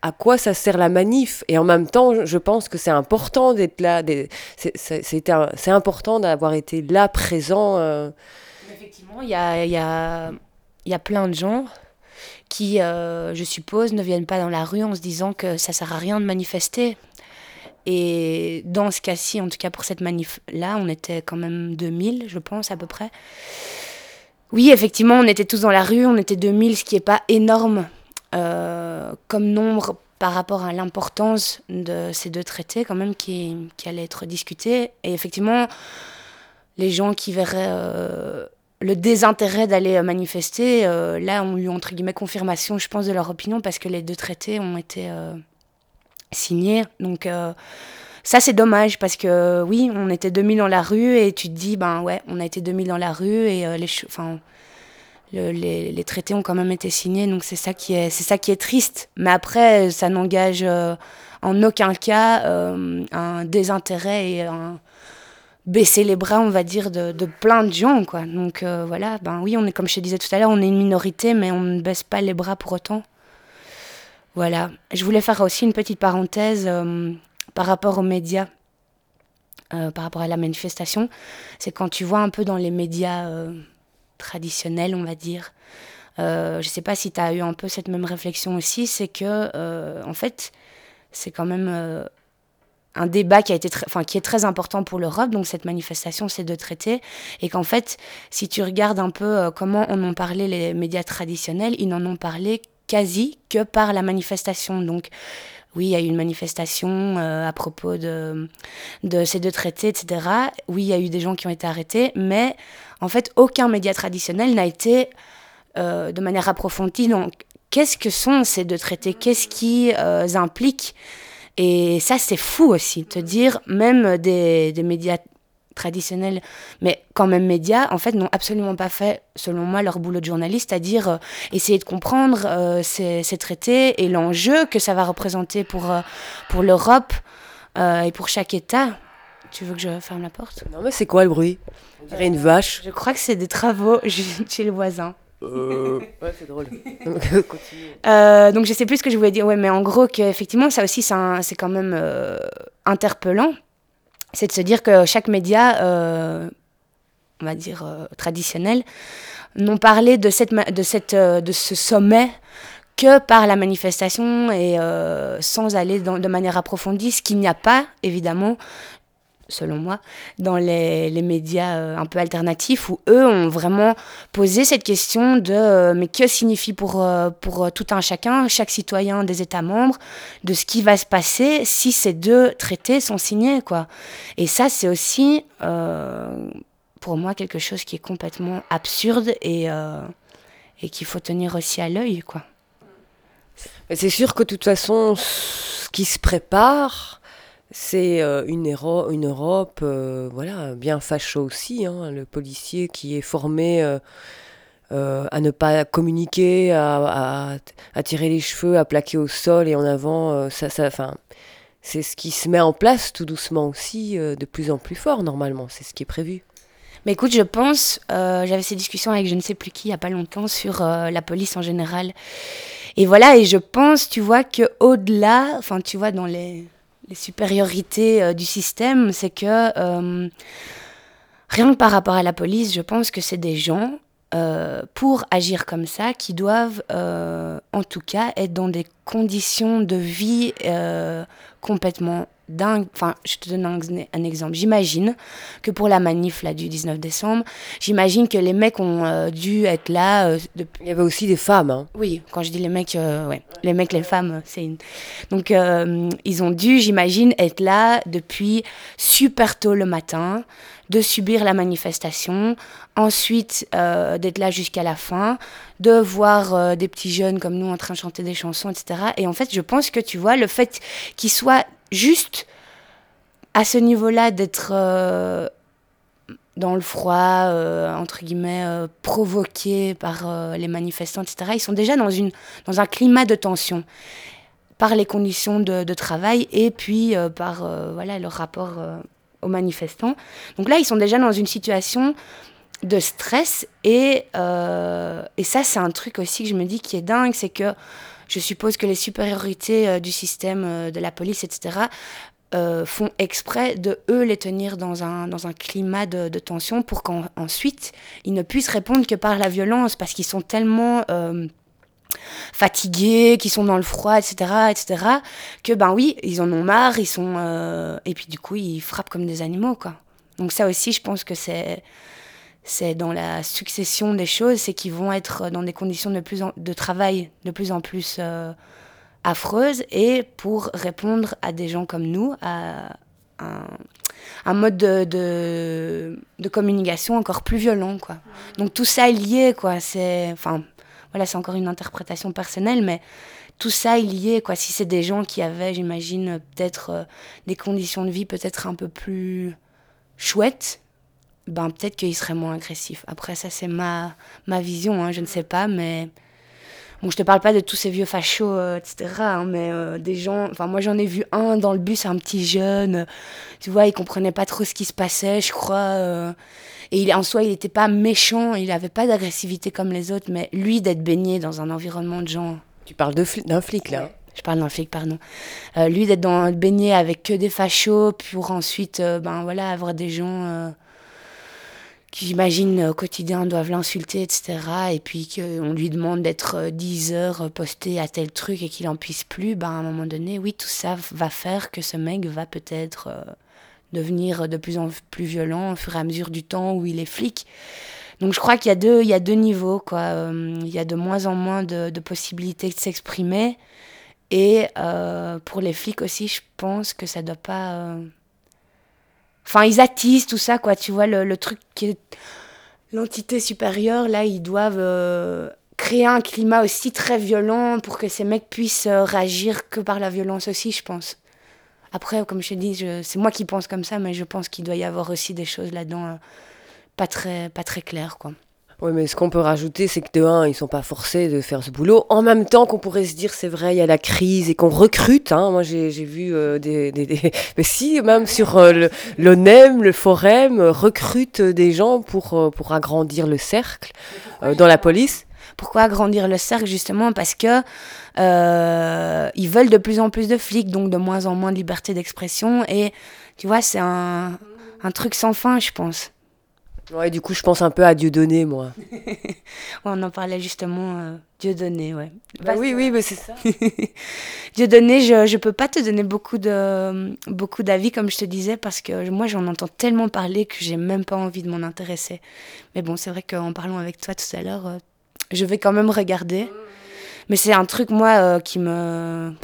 à quoi ça sert la manif. Et en même temps, je pense que c'est important d'être là. C'est, c'est, c'est, un, c'est important d'avoir été là, présent. Euh. Effectivement, il y a, y, a, y a plein de gens qui, euh, je suppose, ne viennent pas dans la rue en se disant que ça ne sert à rien de manifester. Et dans ce cas-ci, en tout cas pour cette manif-là, on était quand même deux mille, je pense, à peu près. Oui, effectivement, on était tous dans la rue, on était deux mille, ce qui n'est pas énorme euh, comme nombre par rapport à l'importance de ces deux traités quand même qui, qui allaient être discutés. Et effectivement, les gens qui verraient euh, le désintérêt d'aller manifester, euh, là, ont eu entre guillemets confirmation, je pense, de leur opinion parce que les deux traités ont été euh, signés. Donc euh, ça, c'est dommage parce que oui, on était deux mille dans la rue et tu te dis, ben ouais, on a été deux mille dans la rue et euh, les, enfin, le, les, les traités ont quand même été signés. Donc c'est ça qui est, c'est ça qui est triste. Mais après, ça n'engage euh, en aucun cas euh, un désintérêt et un baisser les bras, on va dire, de, de plein de gens, quoi. Donc euh, voilà, ben oui, on est, comme je te disais tout à l'heure, on est une minorité, mais on ne baisse pas les bras pour autant. Voilà. Je voulais faire aussi une petite parenthèse euh, par rapport aux médias, euh, par rapport à la manifestation. C'est quand tu vois un peu dans les médias euh, traditionnels, on va dire. Euh, je ne sais pas si tu as eu un peu cette même réflexion aussi, c'est que, euh, en fait, c'est quand même euh, un débat qui, a été très, enfin, qui est très important pour l'Europe, donc cette manifestation, ces deux traités, et qu'en fait, si tu regardes un peu euh, comment en ont parlé les médias traditionnels, ils n'en ont parlé quasi que par la manifestation. Donc oui, il y a eu une manifestation euh, à propos de, de ces deux traités, et cetera. Oui, il y a eu des gens qui ont été arrêtés, mais en fait, aucun média traditionnel n'a été euh, de manière approfondie. Donc, qu'est-ce que sont ces deux traités ? Qu'est-ce qui euh, impliquent ? Et ça, c'est fou aussi, te dire, même des, des médias traditionnels, mais quand même médias, en fait, n'ont absolument pas fait, selon moi, leur boulot de journaliste, c'est-à-dire euh, essayer de comprendre euh, ces, ces traités et l'enjeu que ça va représenter pour, euh, pour l'Europe euh, et pour chaque État. Tu veux que je ferme la porte ? Non, mais c'est quoi le bruit ? On dirait une vache. Je crois que c'est des travaux chez le voisin. Euh... Ouais, c'est drôle. euh, donc, je sais plus ce que je voulais dire. Ouais, mais en gros, qu'effectivement, ça aussi, c'est, un, c'est quand même euh, interpellant. C'est de se dire que chaque média, euh, on va dire euh, traditionnel, n'ont parlé de, cette, de, cette, euh, de ce sommet que par la manifestation et euh, sans aller dans, de manière approfondie, ce qu'il n'y a pas, évidemment, selon moi, dans les, les médias euh, un peu alternatifs, où eux ont vraiment posé cette question de euh, mais que signifie pour, euh, pour tout un chacun, chaque citoyen des États membres, de ce qui va se passer si ces deux traités sont signés, quoi. Et ça, c'est aussi, euh, pour moi, quelque chose qui est complètement absurde et, euh, et qu'il faut tenir aussi à l'œil, quoi. Mais c'est sûr que de toute façon, ce qui se prépare, c'est euh, une, Héro- une Europe euh, voilà, bien facho aussi, hein, le policier qui est formé euh, euh, à ne pas communiquer, à, à, à tirer les cheveux, à plaquer au sol et en avant. Euh, ça, ça, c'est ce qui se met en place tout doucement aussi, euh, de plus en plus fort normalement, c'est ce qui est prévu. Mais écoute, je pense, euh, j'avais ces discussions avec je ne sais plus qui il n'y a pas longtemps sur euh, la police en général. Et voilà, et je pense, tu vois, qu'au-delà, enfin tu vois, dans les... les supériorités euh, du système, c'est que euh, rien que par rapport à la police, je pense que c'est des gens, euh, pour agir comme ça, qui doivent, euh, en tout cas, être dans des conditions de vie euh, complètement dingues. Enfin, je te donne un, un exemple. J'imagine que pour la manif là, du dix-neuf décembre, j'imagine que les mecs ont euh, dû être là... Euh, depuis... Il y avait aussi des femmes. Hein. Oui, quand je dis les mecs, euh, ouais. Les mecs, les femmes, c'est une... Donc, euh, ils ont dû, j'imagine, être là depuis super tôt le matin, de subir la manifestation, ensuite euh, d'être là jusqu'à la fin, de voir euh, des petits jeunes comme nous en train de chanter des chansons, et cetera. Et en fait, je pense que, tu vois, le fait qu'ils soient juste à ce niveau-là d'être euh, dans le froid, euh, entre guillemets, euh, provoqués par euh, les manifestants, et cetera, ils sont déjà dans, une, dans un climat de tension par les conditions de, de travail et puis euh, par euh, voilà, leur rapport euh, aux manifestants. Donc là, ils sont déjà dans une situation de stress et, euh, et ça, c'est un truc aussi que je me dis qui est dingue, c'est que je suppose que les supériorités euh, du système euh, de la police, et cetera, euh, font exprès de, eux, les tenir dans un, dans un climat de, de tension pour qu'ensuite, ils ne puissent répondre que par la violence, parce qu'ils sont tellement... Euh, fatigués, qui sont dans le froid, et cetera, et cetera, que ben oui, ils en ont marre, ils sont... Euh, et puis du coup, ils frappent comme des animaux, quoi. Donc ça aussi, je pense que c'est, c'est dans la succession des choses, c'est qu'ils vont être dans des conditions de, plus en, de travail de plus en plus euh, affreuses, et pour répondre à des gens comme nous, à un, un mode de, de, de communication encore plus violent, quoi. Donc tout ça est lié, quoi. C'est... Enfin, voilà, c'est encore une interprétation personnelle, mais tout ça est lié, quoi. Si c'est des gens qui avaient, j'imagine, peut-être euh, des conditions de vie peut-être un peu plus chouettes, ben peut-être qu'ils seraient moins agressifs. Après, ça, c'est ma, ma vision, hein, je ne sais pas, mais... Bon, je te parle pas de tous ces vieux fachos, euh, et cetera, hein, mais euh, des gens... Enfin, moi, j'en ai vu un dans le bus, un petit jeune, euh, tu vois, il comprenait pas trop ce qui se passait, je crois... Euh, Et il, en soi, il n'était pas méchant, il n'avait pas d'agressivité comme les autres, mais lui, d'être baigné dans un environnement de gens... Tu parles de fli- d'un flic, là. Ouais, je parle d'un flic, pardon. Euh, lui, d'être dans, baigné avec que des fachos, pour ensuite euh, ben, voilà, avoir des gens euh, qui, j'imagine, au quotidien, doivent l'insulter, et cetera. Et puis qu'on lui demande d'être euh, dix heures posté à tel truc et qu'il n'en puisse plus, ben, à un moment donné, oui, tout ça va faire que ce mec va peut-être... Euh, devenir de plus en plus violent au fur et à mesure du temps où il est flic. Donc je crois qu'il y a deux, il y a deux niveaux, quoi. Euh, il y a de moins en moins de, de possibilités de s'exprimer. Et euh, pour les flics aussi, je pense que ça doit pas... Euh... Enfin, ils attisent tout ça, quoi. Tu vois, le, le truc qui est l'entité supérieure, là, ils doivent euh, créer un climat aussi très violent pour que ces mecs puissent euh, réagir que par la violence aussi, je pense. Après, comme je te dis, je, c'est moi qui pense comme ça, mais je pense qu'il doit y avoir aussi des choses là-dedans euh, pas très, pas très claires, quoi. Oui, mais ce qu'on peut rajouter, c'est que de un, ils sont pas forcés de faire ce boulot. En même temps qu'on pourrait se dire, c'est vrai, il y a la crise et qu'on recrute. Hein. Moi, j'ai, j'ai vu euh, des, des, des... Mais si, même sur euh, le, l'O N E M, le Forum, euh, recrute des gens pour, euh, pour agrandir le cercle euh, dans la police. Pourquoi agrandir le cercle, justement? Parce que euh, ils veulent de plus en plus de flics, donc de moins en moins de liberté d'expression. Et tu vois, c'est un, un truc sans fin, je pense. Ouais, du coup, je pense un peu à Dieudonné, moi. Ouais, on en parlait justement, euh, Dieudonné, ouais. Bah, oui, oui, mais c'est ça. Dieudonné, je je peux pas te donner beaucoup de beaucoup d'avis, comme je te disais, parce que moi, j'en entends tellement parler que j'ai même pas envie de m'en intéresser. Mais bon, c'est vrai qu'en parlant avec toi tout à l'heure, euh, je vais quand même regarder. Mais c'est un truc, moi, euh, qui me...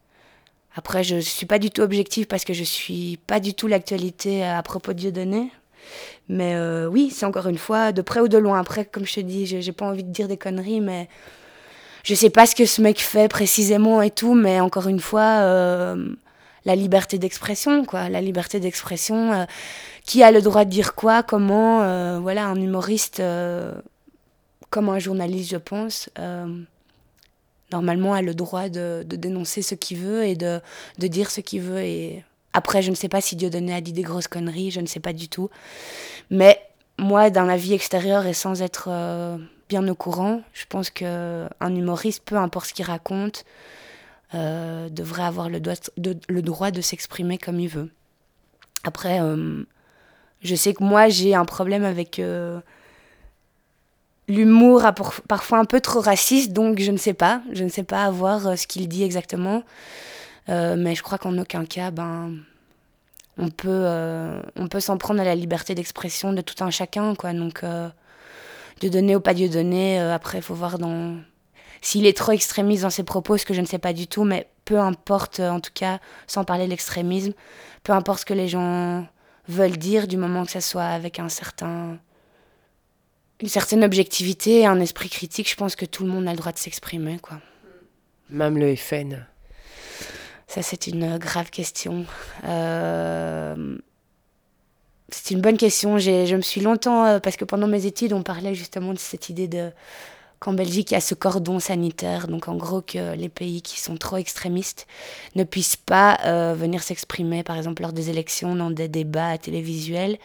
Après, je suis pas du tout objective parce que je suis pas du tout l'actualité à propos de Dieudonné. Mais euh, oui, c'est encore une fois, de près ou de loin. Après, comme je te dis, j'ai, j'ai pas envie de dire des conneries, mais je sais pas ce que ce mec fait précisément et tout, mais encore une fois, euh, la liberté d'expression, quoi. La liberté d'expression, euh, qui a le droit de dire quoi, comment, euh, voilà, un humoriste, euh, comme un journaliste, je pense, euh, normalement a le droit de, de dénoncer ce qu'il veut et de, de dire ce qu'il veut. Et après, je ne sais pas si Dieudonné a dit des grosses conneries, je ne sais pas du tout. Mais moi, dans la vie extérieure et sans être euh, bien au courant, je pense qu'un humoriste, peu importe ce qu'il raconte, euh, devrait avoir le, doigt de, le droit de s'exprimer comme il veut. Après, euh, je sais que moi, j'ai un problème avec euh, l'humour parfois un peu trop raciste, donc je ne sais pas. Je ne sais pas avoir euh, ce qu'il dit exactement. Euh, mais je crois qu'en aucun cas, ben... On peut, euh, on peut s'en prendre à la liberté d'expression de tout un chacun, quoi. Donc, euh, Dieudonné ou pas Dieudonné, euh, après, il faut voir dans... s'il est trop extrémiste dans ses propos, ce que je ne sais pas du tout, mais peu importe, en tout cas, sans parler de l'extrémisme, peu importe ce que les gens veulent dire, du moment que ça soit avec un certain... une certaine objectivité et un esprit critique, je pense que tout le monde a le droit de s'exprimer, quoi. Même le F N. Ça, c'est une grave question. Euh... C'est une bonne question. J'ai, je me suis longtemps... Euh, parce que pendant mes études, on parlait justement de cette idée de, qu'en Belgique, il y a ce cordon sanitaire. Donc, en gros, que les pays qui sont trop extrémistes ne puissent pas euh, venir s'exprimer, par exemple, lors des élections, dans des débats télévisuels.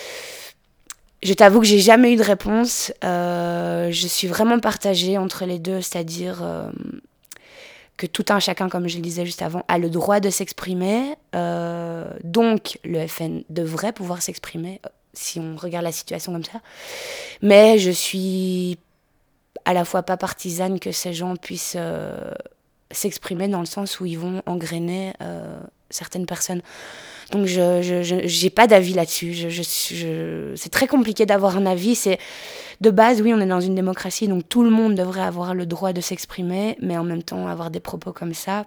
Je t'avoue que j'ai jamais eu de réponse. Euh, je suis vraiment partagée entre les deux, c'est-à-dire... Euh, que tout un chacun, comme je le disais juste avant, a le droit de s'exprimer. Euh, donc, le F N devrait pouvoir s'exprimer, si on regarde la situation comme ça. Mais je suis à la fois pas partisane que ces gens puissent euh, s'exprimer dans le sens où ils vont engrainer euh, certaines personnes. Donc, je je, je, j'ai pas d'avis là-dessus. Je, je, je, c'est très compliqué d'avoir un avis. C'est, de base, oui, on est dans une démocratie, donc tout le monde devrait avoir le droit de s'exprimer, mais en même temps, avoir des propos comme ça,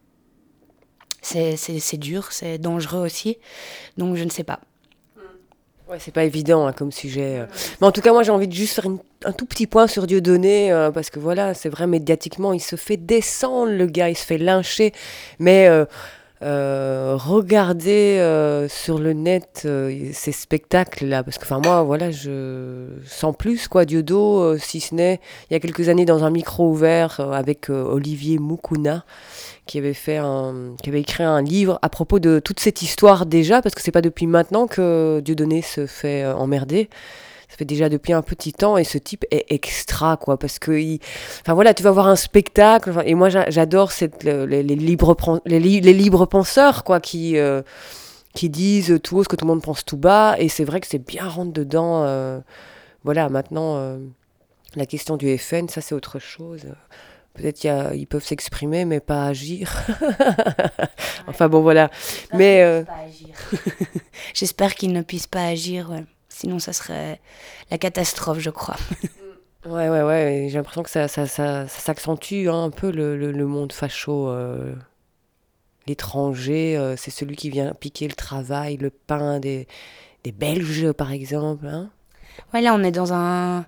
c'est, c'est, c'est dur, c'est dangereux aussi. Donc, je ne sais pas. Ouais, c'est pas évident hein, comme sujet. Mais en tout cas, moi, j'ai envie de juste faire une, un tout petit point sur Dieudonné, euh, parce que voilà, c'est vrai, médiatiquement, il se fait descendre, le gars, il se fait lyncher. Mais euh, euh, regardez euh, sur le net euh, ces spectacles-là, parce que, enfin, moi, voilà, je sans plus, quoi, Diodo, euh, si ce n'est, il y a quelques années, dans un micro ouvert euh, avec euh, Olivier Moukouna, qui avait fait un, qui avait écrit un livre à propos de toute cette histoire déjà, parce que c'est pas depuis maintenant que Dieudonné se fait euh, emmerder. Ça fait déjà depuis un petit temps, et ce type est extra, quoi, parce que, il... enfin voilà, tu vas voir un spectacle, enfin, et moi j'a- j'adore cette, le- les, les, libres, pen- les, li- les libres penseurs, quoi, qui, euh, qui disent tout haut ce que tout le monde pense tout bas, et c'est vrai que c'est bien rentre dedans. Euh, voilà, maintenant, euh, la question du F N, ça c'est autre chose. Peut-être qu'ils peuvent s'exprimer, mais pas agir. Enfin bon, voilà. Mais euh, J'espère qu'ils ne puissent pas agir, ouais. Sinon ça serait la catastrophe, je crois. ouais, ouais, ouais. et J'ai l'impression que ça, ça, ça, ça s'accentue hein, un peu le, le, le monde facho. euh, L'étranger, euh, c'est celui qui vient piquer le travail, le pain des, des Belges, par exemple. Hein. Ouais, là on est dans un,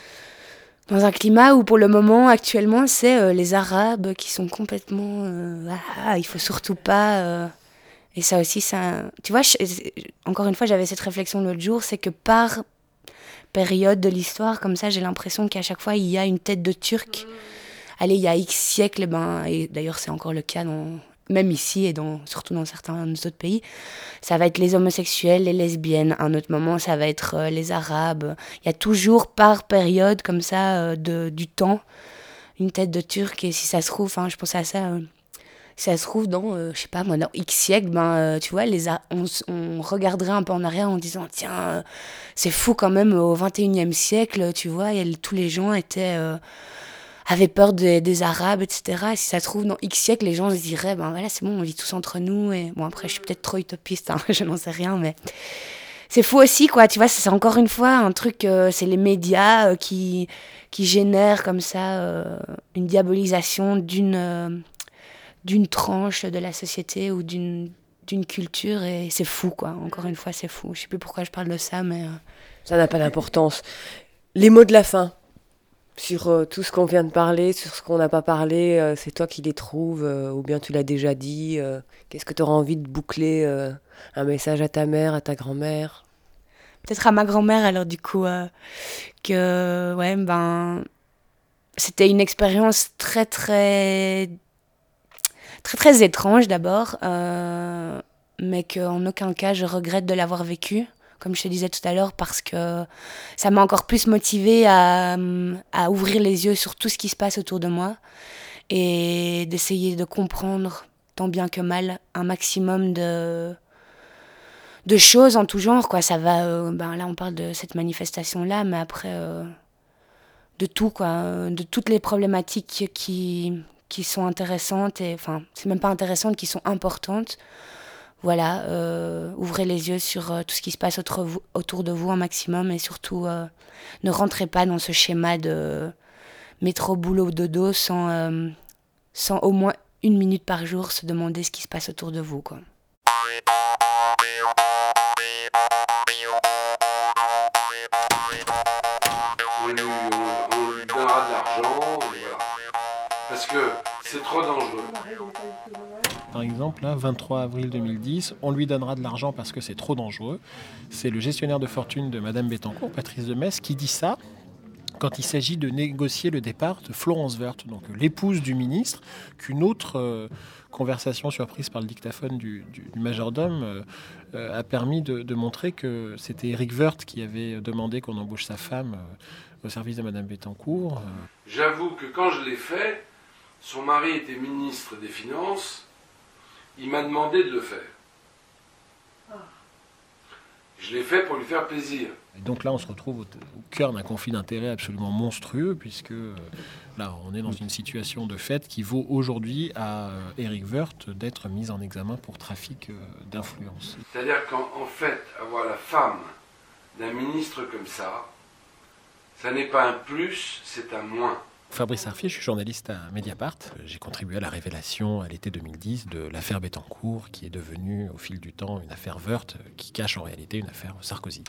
dans un climat où pour le moment, actuellement, c'est euh, les Arabes qui sont complètement... euh, ah, il faut surtout pas... euh, Et ça aussi, ça... Tu vois, je- encore une fois, j'avais cette réflexion l'autre jour, c'est que par période de l'histoire, comme ça, j'ai l'impression qu'à chaque fois, il y a une tête de Turc. Allez, il y a X siècles, ben, et d'ailleurs, c'est encore le cas, dans, même ici et dans, surtout dans certains autres pays, ça va être les homosexuels, les lesbiennes. À un autre moment, ça va être euh, les Arabes. Il y a toujours, par période, comme ça, euh, de, du temps, une tête de Turc. Et si ça se trouve, hein, je pensais à ça... euh, si ça se trouve dans, euh, je sais pas moi, dans X siècles, ben, euh, tu vois, les a- on, s- on regarderait un peu en arrière en disant, tiens, euh, c'est fou quand même, au vingt et unième siècle, tu vois, y a- tous les gens étaient, euh, avaient peur des, des Arabes, et cetera. Et si ça se trouve, dans X siècles, les gens se diraient, ben voilà, c'est bon, on vit tous entre nous. Et bon, après, je suis peut-être trop utopiste, hein, je n'en sais rien, mais c'est fou aussi, quoi, tu vois, c'est encore une fois un truc, euh, c'est les médias euh, qui, qui génèrent comme ça euh, une diabolisation d'une... euh, d'une tranche de la société ou d'une, d'une culture, et c'est fou, quoi. Encore une fois, c'est fou. Je sais plus pourquoi je parle de ça, mais... euh, Ça n'a pas d'importance. Les mots de la fin, sur euh, tout ce qu'on vient de parler, sur ce qu'on n'a pas parlé, euh, c'est toi qui les trouves, euh, ou bien tu l'as déjà dit. euh, Qu'est-ce que tu auras envie de boucler euh, un message à ta mère, à ta grand-mère? Peut-être à ma grand-mère, alors, du coup, euh, que, ouais, ben... C'était une expérience très, très... Très, très étrange, d'abord, euh, mais qu'en aucun cas, je regrette de l'avoir vécu, comme je te disais tout à l'heure, parce que ça m'a encore plus motivée à, à ouvrir les yeux sur tout ce qui se passe autour de moi et d'essayer de comprendre, tant bien que mal, un maximum de, de choses en tout genre, quoi. Ça va, euh, ben là, on parle de cette manifestation-là, mais après, euh, de tout, quoi, de toutes les problématiques qui, qui sont intéressantes, et enfin, c'est même pas intéressantes, qui sont importantes. Voilà, euh, ouvrez les yeux sur euh, tout ce qui se passe autour, vous- autour de vous un maximum, et surtout, euh, ne rentrez pas dans ce schéma de métro, boulot, dodo sans, euh, sans au moins une minute par jour se demander ce qui se passe autour de vous, quoi. Oui, oui, on, on lui donnera de l'argent, voilà. Parce que c'est trop dangereux. Par exemple, là, vingt-trois avril deux mille dix, on lui donnera de l'argent parce que c'est trop dangereux. C'est le gestionnaire de fortune de Madame Bettencourt, Patrice de Metz, qui dit ça quand il s'agit de négocier le départ de Florence Woerth, donc l'épouse du ministre, qu'une autre euh, conversation surprise par le dictaphone du, du, du majordome euh, euh, a permis de, de montrer que c'était Éric Woerth qui avait demandé qu'on embauche sa femme euh, au service de Madame Bettencourt. Euh. J'avoue que quand je l'ai fait, son mari était ministre des Finances, il m'a demandé de le faire. Je l'ai fait pour lui faire plaisir. Et donc là, on se retrouve au, au cœur d'un conflit d'intérêts absolument monstrueux, puisque euh, là, on est dans une situation de fait qui vaut aujourd'hui à euh, Éric Woerth d'être mis en examen pour trafic euh, d'influence. C'est-à-dire qu'en en fait, avoir la femme d'un ministre comme ça, ça n'est pas un plus, c'est un moins. Fabrice Arfier, je suis journaliste à Mediapart. J'ai contribué à la révélation à l'été deux mille dix de l'affaire Bettencourt, qui est devenue au fil du temps une affaire Woerth, qui cache en réalité une affaire Sarkozy.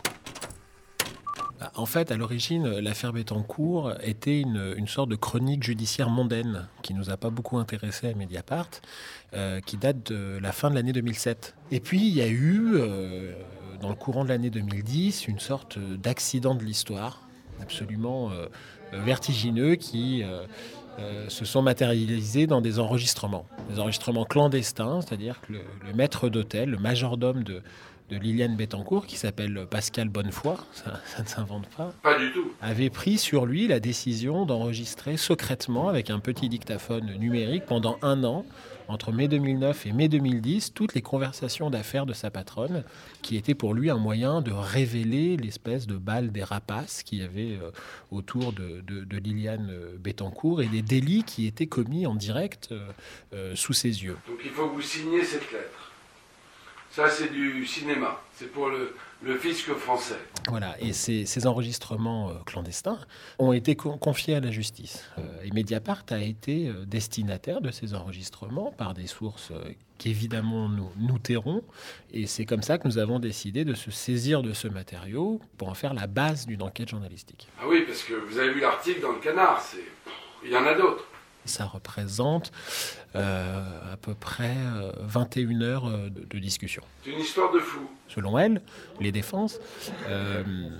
En fait, à l'origine, l'affaire Bettencourt était une, une sorte de chronique judiciaire mondaine qui nous a pas beaucoup intéressés à Mediapart, euh, qui date de la fin de l'année deux mille sept. Et puis, il y a eu, euh, dans le courant de l'année deux mille dix, une sorte d'accident de l'histoire absolument euh, vertigineux qui euh, euh, se sont matérialisés dans des enregistrements. Des enregistrements clandestins, c'est-à-dire que le, le maître d'hôtel, le majordome de, de Liliane Bettencourt, qui s'appelle Pascal Bonnefoy, ça, ça ne s'invente pas, Pas du tout. avait pris sur lui la décision d'enregistrer secrètement avec un petit dictaphone numérique pendant un an, entre mai deux mille neuf et mai deux mille dix, toutes les conversations d'affaires de sa patronne, qui était pour lui un moyen de révéler l'espèce de bal des rapaces qu'il y avait euh, autour de, de, de Liliane Bettencourt et des délits qui étaient commis en direct euh, euh, sous ses yeux. Donc il faut que vous signiez cette lettre. Ça, c'est du cinéma. C'est pour le, le fisc français. Voilà, et ces, ces enregistrements euh, clandestins ont été con- confiés à la justice. Euh, et Mediapart a été euh, destinataire de ces enregistrements par des sources euh, qu'évidemment nous, nous tairons. Et c'est comme ça que nous avons décidé de se saisir de ce matériau pour en faire la base d'une enquête journalistique. Ah oui, parce que vous avez vu l'article dans le Canard. C'est... Il y en a d'autres. Ça représente euh, à peu près euh, vingt et une heures euh, de, de discussion. C'est une histoire de fou. Selon elle, les défenses, euh,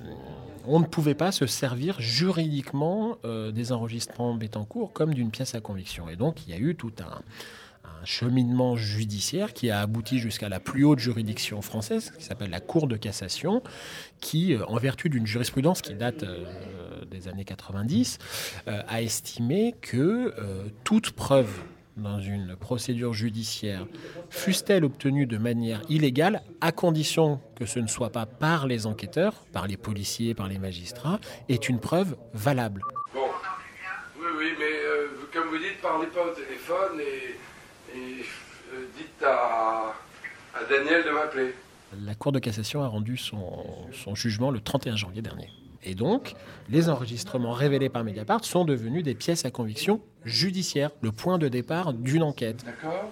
on ne pouvait pas se servir juridiquement euh, des enregistrements Bettencourt comme d'une pièce à conviction. Et donc, il y a eu tout un, un cheminement judiciaire qui a abouti jusqu'à la plus haute juridiction française, qui s'appelle la Cour de cassation, qui, en vertu d'une jurisprudence qui date euh, des années quatre-vingt-dix, euh, a estimé que euh, toute preuve dans une procédure judiciaire, fût-elle obtenue de manière illégale, à condition que ce ne soit pas par les enquêteurs, par les policiers, par les magistrats, est une preuve valable. Bon, oui, oui, mais euh, comme vous dites, parlez pas au téléphone et, et euh, dites à, à Daniel de m'appeler. La Cour de cassation a rendu son, son jugement le trente et un janvier dernier. Et donc, les enregistrements révélés par Mediapart sont devenus des pièces à conviction judiciaires, le point de départ d'une enquête. D'accord.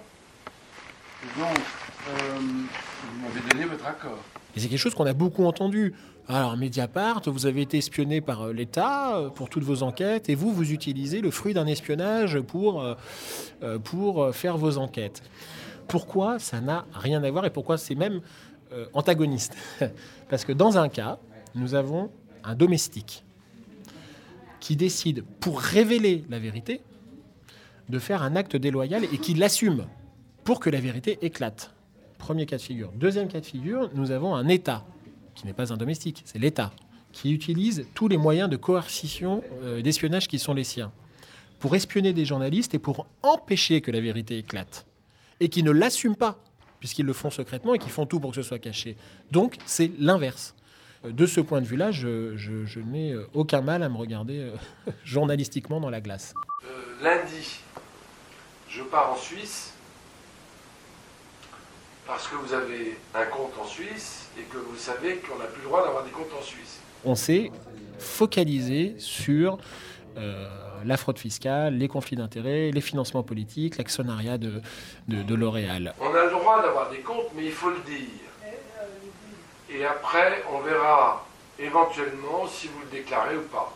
Donc, euh, vous m'avez donné votre accord. Et c'est quelque chose qu'on a beaucoup entendu. Alors, Mediapart, vous avez été espionné par euh, l'État euh, pour toutes vos enquêtes, et vous, vous utilisez le fruit d'un espionnage pour, euh, euh, pour euh, faire vos enquêtes. Pourquoi ça n'a rien à voir et pourquoi c'est même euh, antagoniste? Parce que dans un cas, nous avons un domestique qui décide, pour révéler la vérité, de faire un acte déloyal et qui l'assume pour que la vérité éclate. Premier cas de figure. Deuxième cas de figure, nous avons un État, qui n'est pas un domestique, c'est l'État, qui utilise tous les moyens de coercition, euh, d'espionnage qui sont les siens, pour espionner des journalistes et pour empêcher que la vérité éclate. Et qui ne l'assument pas, puisqu'ils le font secrètement et qui font tout pour que ce soit caché. Donc, c'est l'inverse. De ce point de vue-là, je, je, je n'ai aucun mal à me regarder euh, journalistiquement dans la glace. Euh, lundi, je pars en Suisse parce que vous avez un compte en Suisse et que vous savez qu'on n'a plus le droit d'avoir des comptes en Suisse. On s'est focalisé sur euh, la fraude fiscale, les conflits d'intérêts, les financements politiques, l'actionnariat de, de, de L'Oréal. On a le droit d'avoir des comptes, mais il faut le dire. Et après, on verra éventuellement si vous le déclarez ou pas.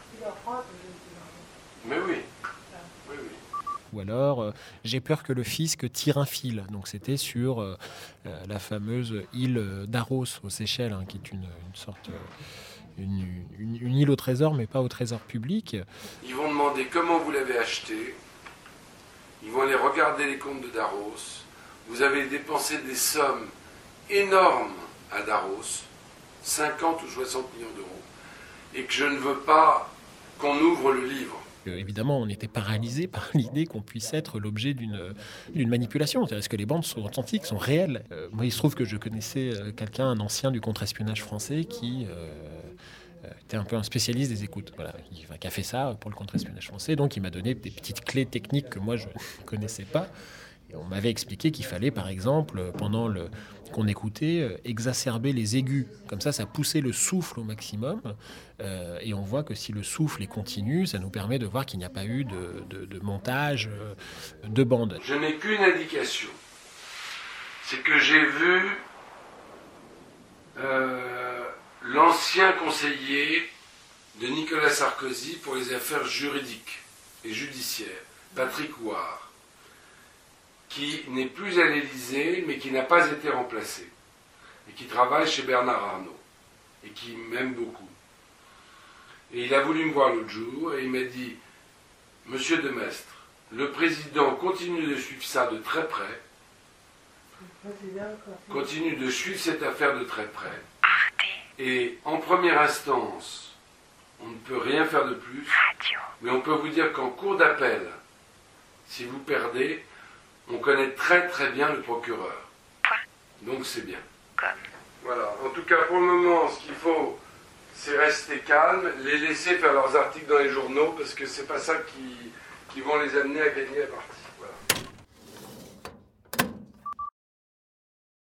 Mais oui. Oui, oui. Ou alors, euh, j'ai peur que le fisc tire un fil. Donc c'était sur euh, euh, la fameuse île d'Aros aux Seychelles, hein, qui est une, une sorte... Euh, une, une, une île au trésor, mais pas au trésor public. Ils vont demander comment vous l'avez acheté. Ils vont aller regarder les comptes de Daros. Vous avez dépensé des sommes énormes à Daros, cinquante ou soixante millions d'euros, et que je ne veux pas qu'on ouvre le livre. Euh, évidemment, on était paralysé par l'idée qu'on puisse être l'objet d'une, d'une manipulation. C'est-à-dire, est-ce que les bandes sont authentiques, sont réelles? euh, Moi, il se trouve que je connaissais euh, quelqu'un, un ancien du contre-espionnage français, qui euh, était un peu un spécialiste des écoutes, voilà, qui, enfin, qui a fait ça pour le contre-espionnage français. Donc, il m'a donné des petites clés techniques que moi, je ne connaissais pas. Et on m'avait expliqué qu'il fallait, par exemple, pendant le, qu'on écoutait, euh, exacerber les aigus. Comme ça, ça poussait le souffle au maximum. Euh, et on voit que si le souffle est continu, ça nous permet de voir qu'il n'y a pas eu de, de, de montage euh, de bande. Je n'ai qu'une indication. C'est que j'ai vu euh, l'ancien conseiller de Nicolas Sarkozy pour les affaires juridiques et judiciaires, Patrick Ouard, qui n'est plus à l'Élysée, mais qui n'a pas été remplacé, et qui travaille chez Bernard Arnault, et qui m'aime beaucoup. Et il a voulu me voir l'autre jour, et il m'a dit, « Monsieur Demestre, le président continue de suivre ça de très près, continue de suivre cette affaire de très près, et en première instance, on ne peut rien faire de plus, mais on peut vous dire qu'en cours d'appel, si vous perdez, on connaît très très bien le procureur. Donc c'est bien. Voilà. En tout cas, pour le moment, ce qu'il faut, c'est rester calme, les laisser faire leurs articles dans les journaux, parce que c'est pas ça qui, qui vont les amener à gagner la partie.